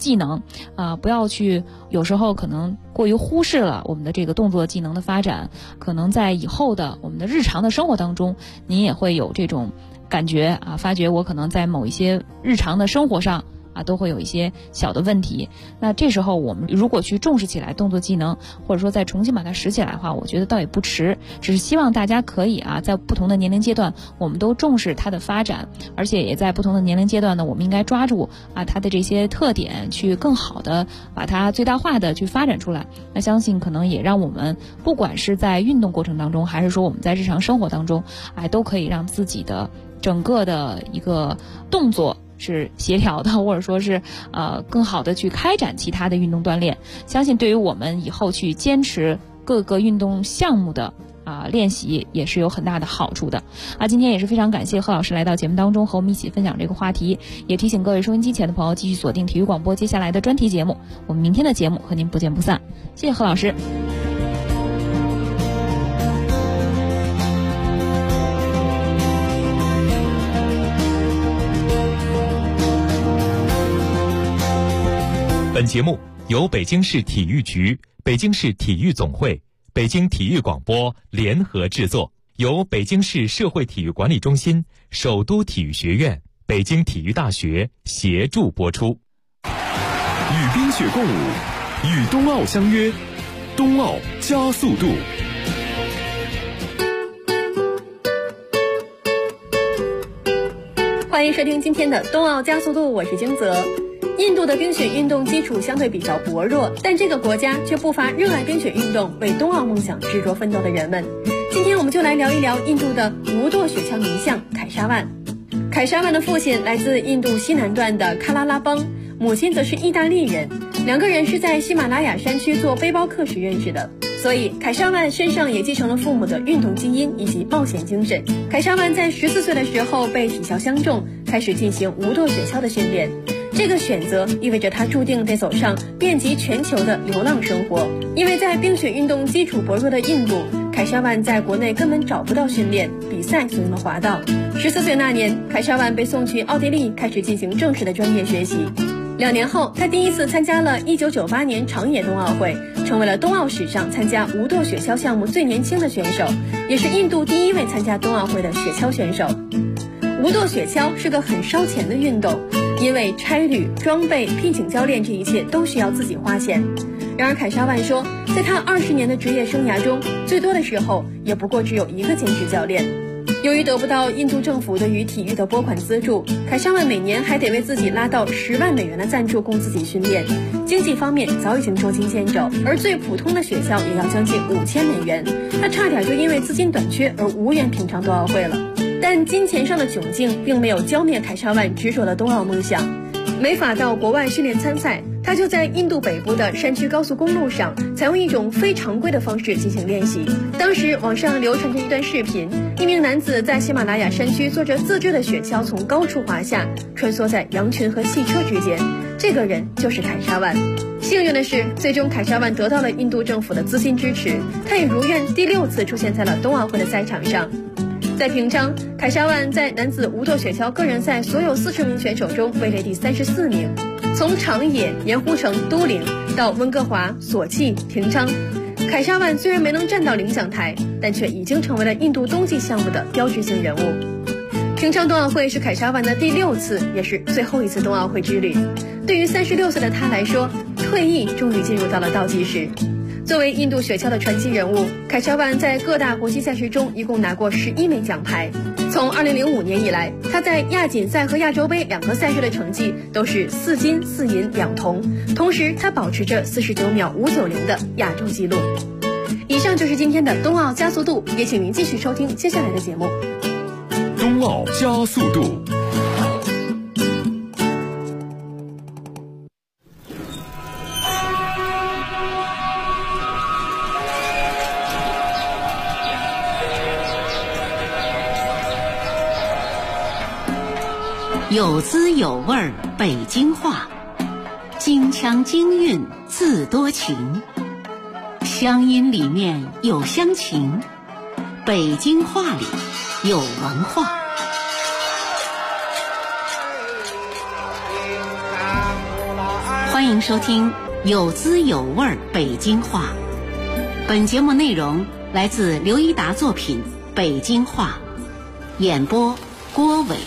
技能，不要去有时候可能过于忽视了我们的这个动作技能的发展，可能在以后的我们的日常的生活当中，您也会有这种感觉发觉我可能在某一些日常的生活上都会有一些小的问题。那这时候我们如果去重视起来动作技能，或者说再重新把它拾起来的话，我觉得倒也不迟。只是希望大家可以在不同的年龄阶段，我们都重视它的发展，而且也在不同的年龄阶段呢，我们应该抓住它的这些特点，去更好的把它最大化的去发展出来。那相信可能也让我们不管是在运动过程当中，还是说我们在日常生活当中，都可以让自己的整个的一个动作是协调的，或者说是更好的去开展其他的运动锻炼。相信对于我们以后去坚持各个运动项目的练习也是有很大的好处的。今天也是非常感谢贺老师来到节目当中和我们一起分享这个话题，也提醒各位收音机前的朋友继续锁定体育广播接下来的专题节目，我们明天的节目和您不见不散。谢谢贺老师。 本节目由北京市体育局、北京市体育总会、北京体育广播联合制作，由北京市社会体育管理中心、首都体育学院、北京体育大学协助播出。 与冰雪共舞，与冬奥相约，冬奥加速度。 欢迎收听今天的冬奥加速度，我是金泽。印度的冰雪运动基础相对比较薄弱，但这个国家却不乏热爱冰雪运动、为冬奥梦想执着奋斗的人们。今天我们就来聊一聊印度的无舵雪橇名将凯沙万。凯沙万的父亲来自印度西南段的喀拉拉邦，母亲则是意大利人，两个人是在喜马拉雅山区做背包客时认识的。所以凯沙万身上也继承了父母的运动基因以及冒险精神。凯沙万在14岁的时候被体校相中，开始进行无舵雪橇的训练。这个选择意味着他注定得走上遍及全球的流浪生活，因为在冰雪运动基础薄弱的印度，凯沙万在国内根本找不到训练比赛所用的滑道。14岁那年，凯沙万被送去奥地利，开始进行正式的专业学习。2年后，他第一次参加了1998年长野冬奥会，成为了冬奥史上参加无舵雪橇项目最年轻的选手，也是印度第一位参加冬奥会的雪橇选手。无舵雪橇是个很烧钱的运动，因为差旅、装备、聘请教练，这一切都需要自己花钱。然而凯沙万说，在他20年的职业生涯中，最多的时候也不过只有1个兼职教练。由于得不到印度政府对于体育的拨款资助，凯沙万每年还得为自己拉到10万美元的赞助供自己训练，经济方面早已经捉襟见肘，而最普通的雪橇也要将近5000美元，他差点就因为资金短缺而无缘品尝冬奥会了。但金钱上的窘境并没有浇灭凯沙万执着的冬奥梦想。没法到国外训练参赛，他就在印度北部的山区高速公路上采用一种非常规的方式进行练习。当时网上流传着一段视频，一名男子在喜马拉雅山区坐着自制的雪橇从高处滑下，穿梭在羊群和汽车之间。这个人就是凯沙万。幸运的是，最终凯沙万得到了印度政府的资金支持，他也如愿第6次出现在了冬奥会的赛场上。在平昌，凯沙万在男子无舵雪橇个人赛所有40名选手中位列第34名。从长野、盐湖城、都灵到温哥华、索契、平昌，凯沙万虽然没能站到领奖台，但却已经成为了印度冬季项目的标志性人物。平昌冬奥会是凯沙万的第6次，也是最后一次冬奥会之旅。对于36岁的他来说，退役终于进入到了倒计时。作为印度雪橇的传奇人物，凯沙万在各大国际赛事中一共拿过11枚奖牌。从2005年以来，他在亚锦赛和亚洲杯2个赛事的成绩都是4金4银2铜，同时他保持着49秒590的亚洲纪录。以上就是今天的冬奥加速度，也请您继续收听接下来的节目。 冬奥加速度。 有滋有味儿北京话，京腔京韵自多情，乡音里面有乡情，北京话里有文化。欢欢迎收听有滋有味北京话。本节目内容来自刘一达作品《北京话》，演播郭伟。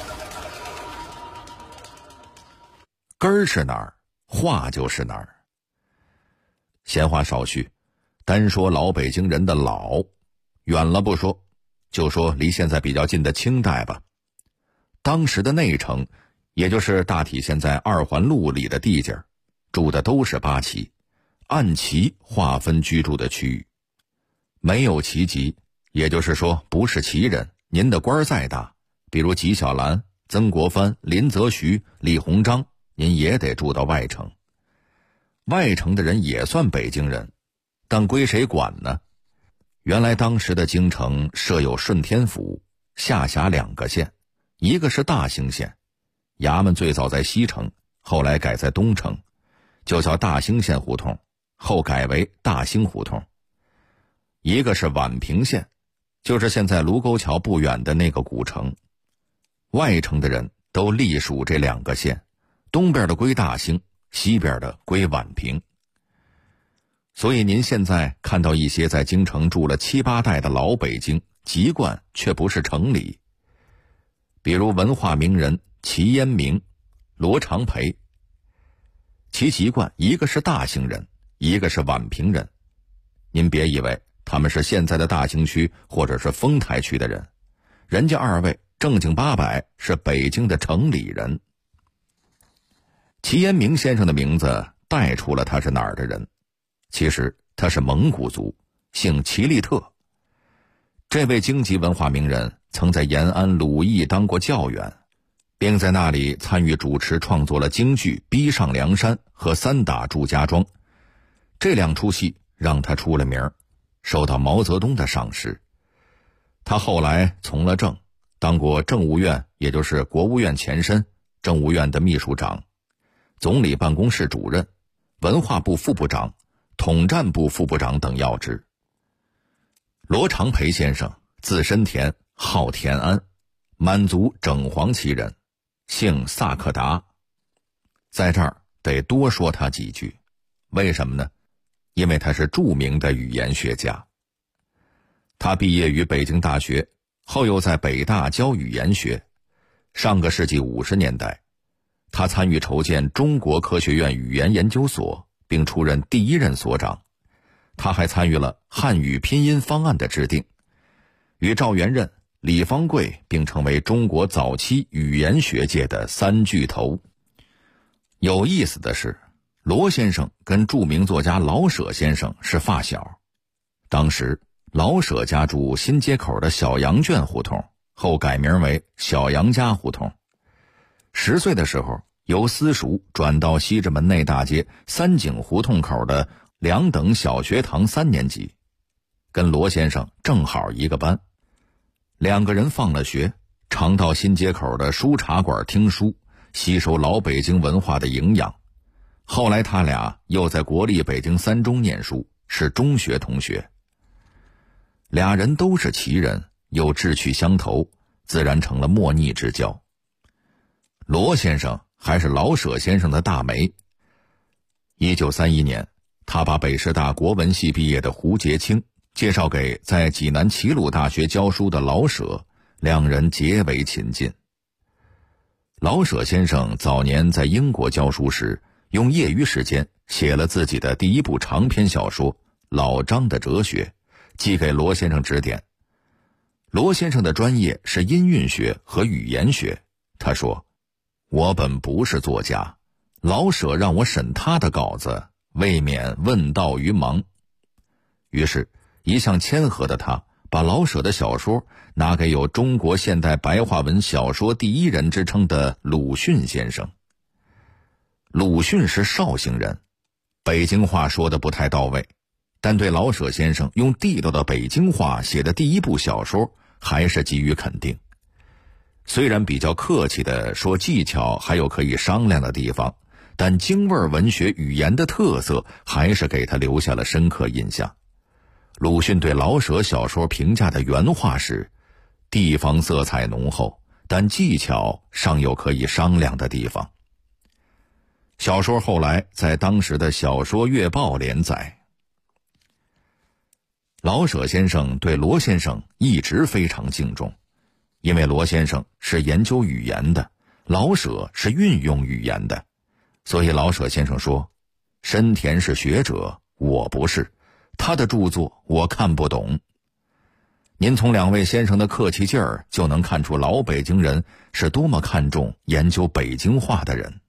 根儿是哪儿，话就是哪儿。闲话少叙，单说老北京人的老，远了不说，就说离现在比较近的清代吧。当时的内城，也就是大体现在2环路里的地界，住的都是八旗，按旗划分居住的区域。没有旗籍，也就是说不是旗人，您的官再大，比如纪晓岚、曾国藩、林则徐、李鸿章，您也得住到外城。外城的人也算北京人，但归谁管呢？原来当时的京城设有顺天府，下辖2个县，一个是大兴县，衙门最早在西城，后来改在东城，就叫大兴县胡同，后改为大兴胡同。一个是宛平县，就是现在卢沟桥不远的那个古城。外城的人都隶属这2个县，东边的归大兴，西边的归宛平。所以您现在看到一些在京城住了7、8代的老北京，籍贯却不是城里。比如文化名人齐烟明、罗长培，其籍贯一个是大兴人，一个是宛平人。您别以为他们是现在的大兴区或者是丰台区的人，人家2位正经八百是北京的城里人。齐烟明先生的名字带出了他是哪儿的人，其实他是蒙古族，姓齐利特。这位京籍文化名人曾在延安鲁艺当过教员，并在那里参与主持创作了京剧《逼上梁山》和《三打祝家庄》，这2出戏让他出了名，受到毛泽东的赏识。他后来从了政，当过政务院，也就是国务院前身，政务院的秘书长，总理办公室主任，文化部副部长，统战部副部长等要职。罗长培先生字申田，号田安，满族整黄旗人，姓萨克达。在这儿得多说他几句，为什么呢？因为他是著名的语言学家。他毕业于北京大学，后又在北大教语言学。上个世纪50年代，他参与筹建中国科学院语言研究所，并出任第1任所长。他还参与了汉语拼音方案的制定，与赵元任、李方贵并成为中国早期语言学界的3巨头。有意思的是，罗先生跟著名作家老舍先生是发小。当时老舍家住新街口的小杨圈胡同，后改名为小杨家胡同。10岁的时候，由私塾转到西直门内大街三井胡同口的2等小学堂3年级，跟罗先生正好一个班。2个人放了学，常到新街口的书茶馆听书，吸收老北京文化的营养。后来他俩又在国立北京3中念书，是中学同学。俩人都是旗人，又志趣相投，自然成了莫逆之交。罗先生还是老舍先生的大媒。1931年，他把北师大国文系毕业的胡洁清介绍给在济南齐鲁大学教书的老舍，2人结为亲近。老舍先生早年在英国教书时，用业余时间写了自己的第1部长篇小说《老张的哲学》，寄给罗先生指点。罗先生的专业是音韵学和语言学，他说：“我本不是作家，老舍让我审他的稿子，未免问道于盲。”于是一向谦和的他把老舍的小说拿给有中国现代白话文小说第1人之称的鲁迅先生。鲁迅是绍兴人，北京话说得不太到位，但对老舍先生用地道的北京话写的第1部小说还是给予肯定。虽然比较客气地说技巧还有可以商量的地方，但京味文学语言的特色还是给他留下了深刻印象。鲁迅对老舍小说评价的原话是：地方色彩浓厚，但技巧尚有可以商量的地方。 小说后来在当时的小说月报连载。老舍先生对罗先生一直非常敬重，因为罗先生是研究语言的，老舍是运用语言的，所以老舍先生说，深田是学者，我不是，他的著作我看不懂。您从两位先生的客气劲儿就能看出老北京人是多么看重研究北京话的人。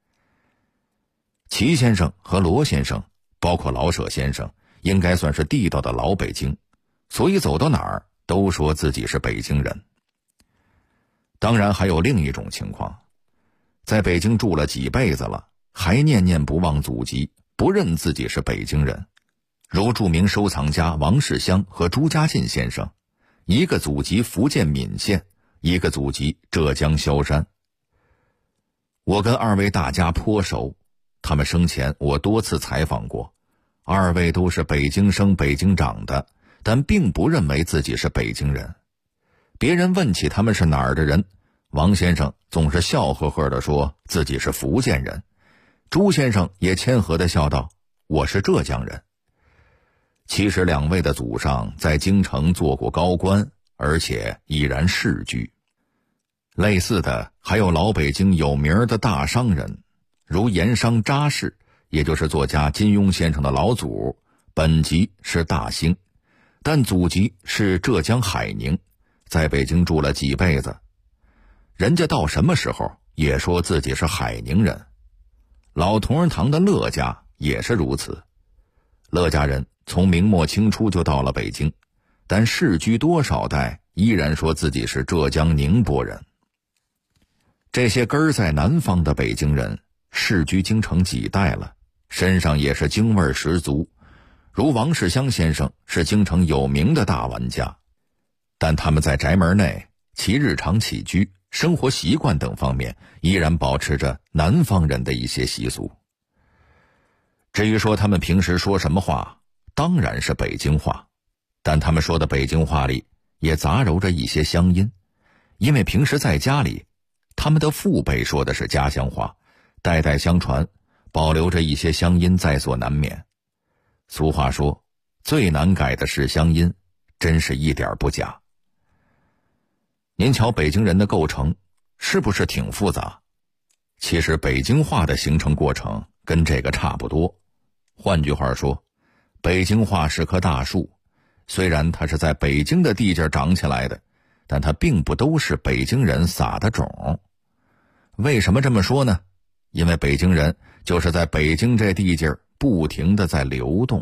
齐先生和罗先生，包括老舍先生，应该算是地道的老北京，所以走到哪儿都说自己是北京人。当然还有另一种情况，在北京住了几辈子了，还念念不忘祖籍，不认自己是北京人，如著名收藏家王世襄和朱家进先生，一个祖籍福建闽县，一个祖籍浙江萧山。我跟二位大家颇熟，他们生前我多次采访过，二位都是北京生北京长的，但并不认为自己是北京人。别人问起他们是哪儿的人，王先生总是笑呵呵地说自己是福建人，朱先生也谦和地笑道，我是浙江人。其实两位的祖上在京城做过高官，而且已然世居。类似的还有老北京有名的大商人，如盐商查氏，也就是作家金庸先生的老祖，本籍是大兴，但祖籍是浙江海宁，在北京住了几辈子。人家到什么时候也说自己是海宁人。老同仁堂的乐家也是如此，乐家人从明末清初就到了北京，但世居多少代依然说自己是浙江宁波人。这些根儿在南方的北京人世居京城几代了，身上也是京味十足，如王世襄先生是京城有名的大玩家，但他们在宅门内其日常起居、生活习惯等方面依然保持着南方人的一些习俗。至于说他们平时说什么话，当然是北京话，但他们说的北京话里也杂糅着一些乡音，因为平时在家里他们的父辈说的是家乡话，代代相传，保留着一些乡音在所难免。俗话说，最难改的是乡音，真是一点不假。您瞧北京人的构成是不是挺复杂？其实北京话的形成过程跟这个差不多。换句话说，北京话是棵大树，虽然它是在北京的地界长起来的，但它并不都是北京人撒的种。为什么这么说呢？因为北京人就是在北京这地界不停地在流动。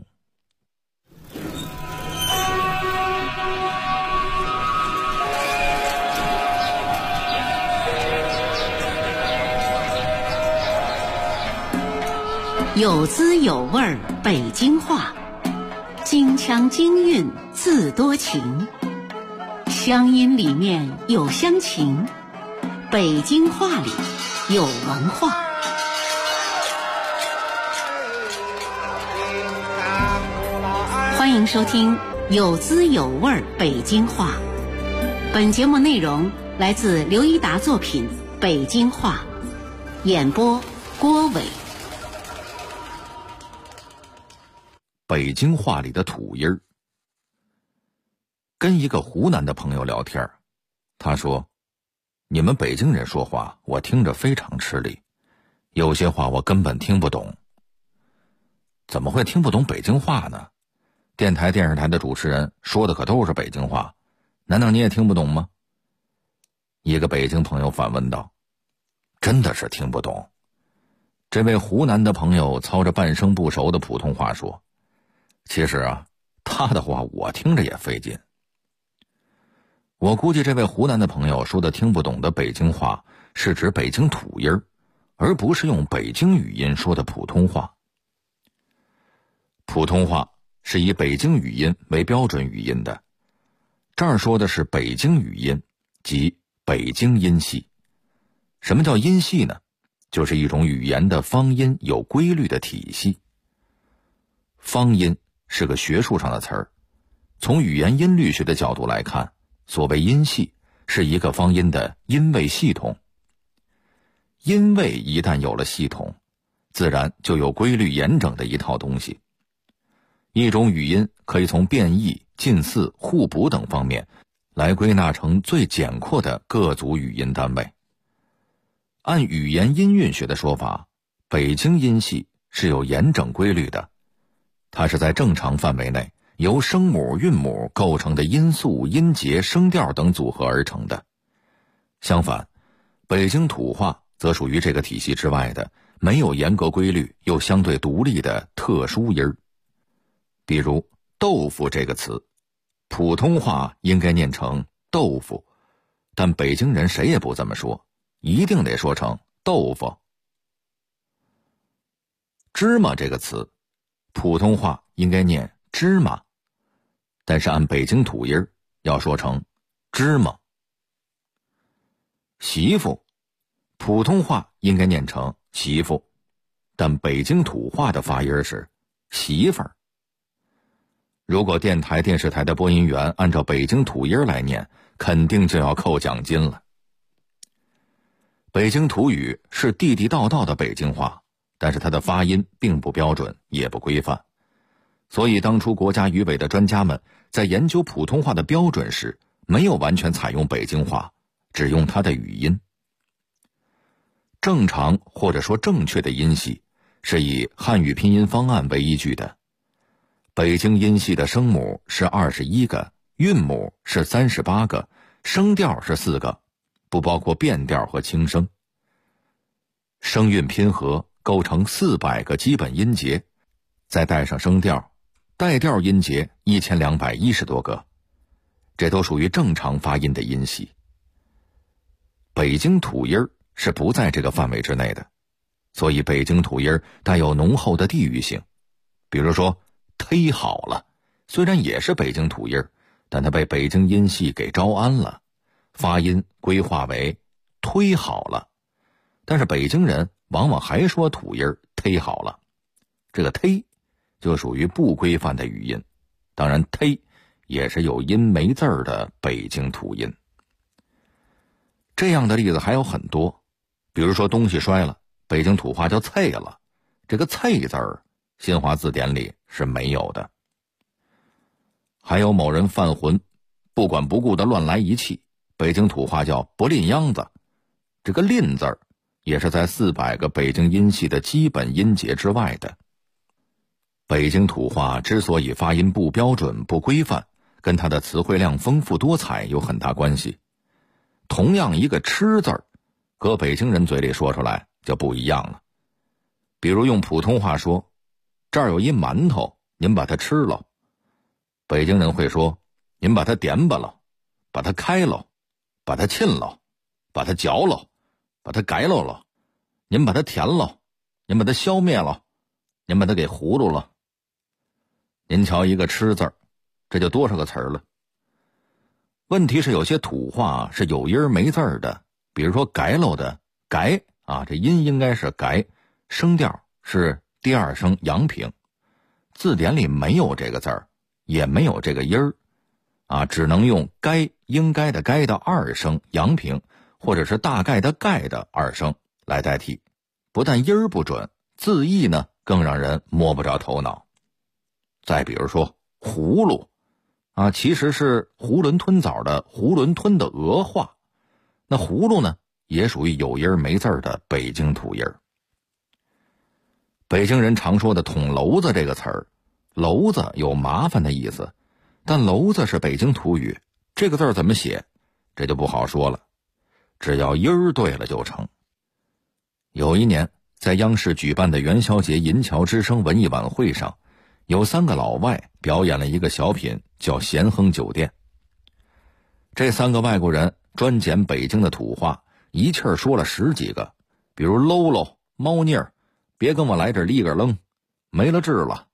有滋有味儿北京话，京腔京韵自多情，乡音里面有乡情，北京话里有文化。欢迎收听有滋有味儿北京话。本节目内容来自刘一达作品《北京话》，演播郭伟。 北京话里的土音儿。跟一个湖南的朋友聊天，他说，你们北京人说话我听着非常吃力，有些话我根本听不懂。怎么会听不懂北京话呢？电台电视台的主持人说的可都是北京话，难道你也听不懂吗？一个北京朋友反问道。真的是听不懂。这位湖南的朋友操着半生不熟的普通话说，其实啊，他的话我听着也费劲。我估计这位湖南的朋友说的听不懂的北京话是指北京土音儿，而不是用北京语音说的普通话。普通话是以北京语音为标准语音的，这儿说的是北京语音，即北京音系。什么叫音系呢？就是一种语言的方音有规律的体系。方音是个学术上的词儿，从语言音律学的角度来看，所谓音系是一个方音的音位系统。音位一旦有了系统， 自然就有规律严整的一套东西。一种语音可以从变异、近似、互补等方面来归纳成最简括的各组语音单位。按语言音韵学的说法，北京音系是有严整规律的，它是在正常范围内由声母、韵母构成的音素、音节、声调等组合而成的。相反，北京土话则属于这个体系之外的没有严格规律又相对独立的特殊音儿。比如豆腐这个词，普通话应该念成豆腐，但北京人谁也不这么说，一定得说成豆腐。芝麻这个词，普通话应该念芝麻，但是按北京土音要说成芝麻。媳妇，普通话应该念成媳妇，但北京土话的发音是媳妇儿。如果电台、电视台的播音员按照北京土音来念，肯定就要扣奖金了。北京土语是地地道道的北京话，但是它的发音并不标准，也不规范。所以当初国家语委的专家们在研究普通话的标准时，没有完全采用北京话，只用它的语音。正常或者说正确的音系是以汉语拼音方案为依据的。北京音系的声母是21个，韵母是38个，声调是4个，不包括变调和轻声。声韵拼合构成400个基本音节，再带上声调，带调音节1210多个，这都属于正常发音的音系。北京土音是不在这个范围之内的，所以北京土音带有浓厚的地域性。比如说忒好了，虽然也是北京土音，但它被北京音系给招安了，发音规划为忒好了，但是北京人往往还说土音忒好了，这个忒就属于不规范的语音，当然忒也是有音没字儿的北京土音。这样的例子还有很多，比如说东西摔了，北京土话叫啐了，这个啐字儿新华字典里是没有的。还有某人犯浑，不管不顾的乱来一气，北京土话叫不吝秧子，这个吝字儿也是在400个北京音系的基本音节之外的。北京土话之所以发音不标准不规范，跟它的词汇量丰富多彩有很大关系。同样一个吃字儿，搁北京人嘴里说出来就不一样了。比如用普通话说，这儿有一馒头，您把它吃了，北京人会说，您把它点吧了，把它开了，把它沁了，把它嚼了，把它改了，您把它填了，您把它消灭了，您把它给糊涂了。您瞧一个吃字儿，这就多少个词儿了。问题是有些土话是有音没字儿的，比如说改喽的改啊，这音应该是改，声调是第二声阳平，字典里没有这个字儿，也没有这个音儿啊，只能用该应该的该的二声阳平，或者是大概的概的二声来代替，不但音儿不准，字义呢更让人摸不着头脑。再比如说葫芦啊，其实是囫囵吞枣的囫囵吞的俄话，那葫芦呢也属于有音没字的北京土音。北京人常说的捅娄子这个词儿，娄子有麻烦的意思，但娄子是北京土语，这个字怎么写这就不好说了，只要音儿对了就成。有一年在央视举办的元宵节银桥之声文艺晚会上，有3个老外表演了一个小品叫咸亨酒店。这3个外国人专捡北京的土话，一气儿说了10几个，比如喽喽、猫腻儿，别跟我来这里个楞，没了治了，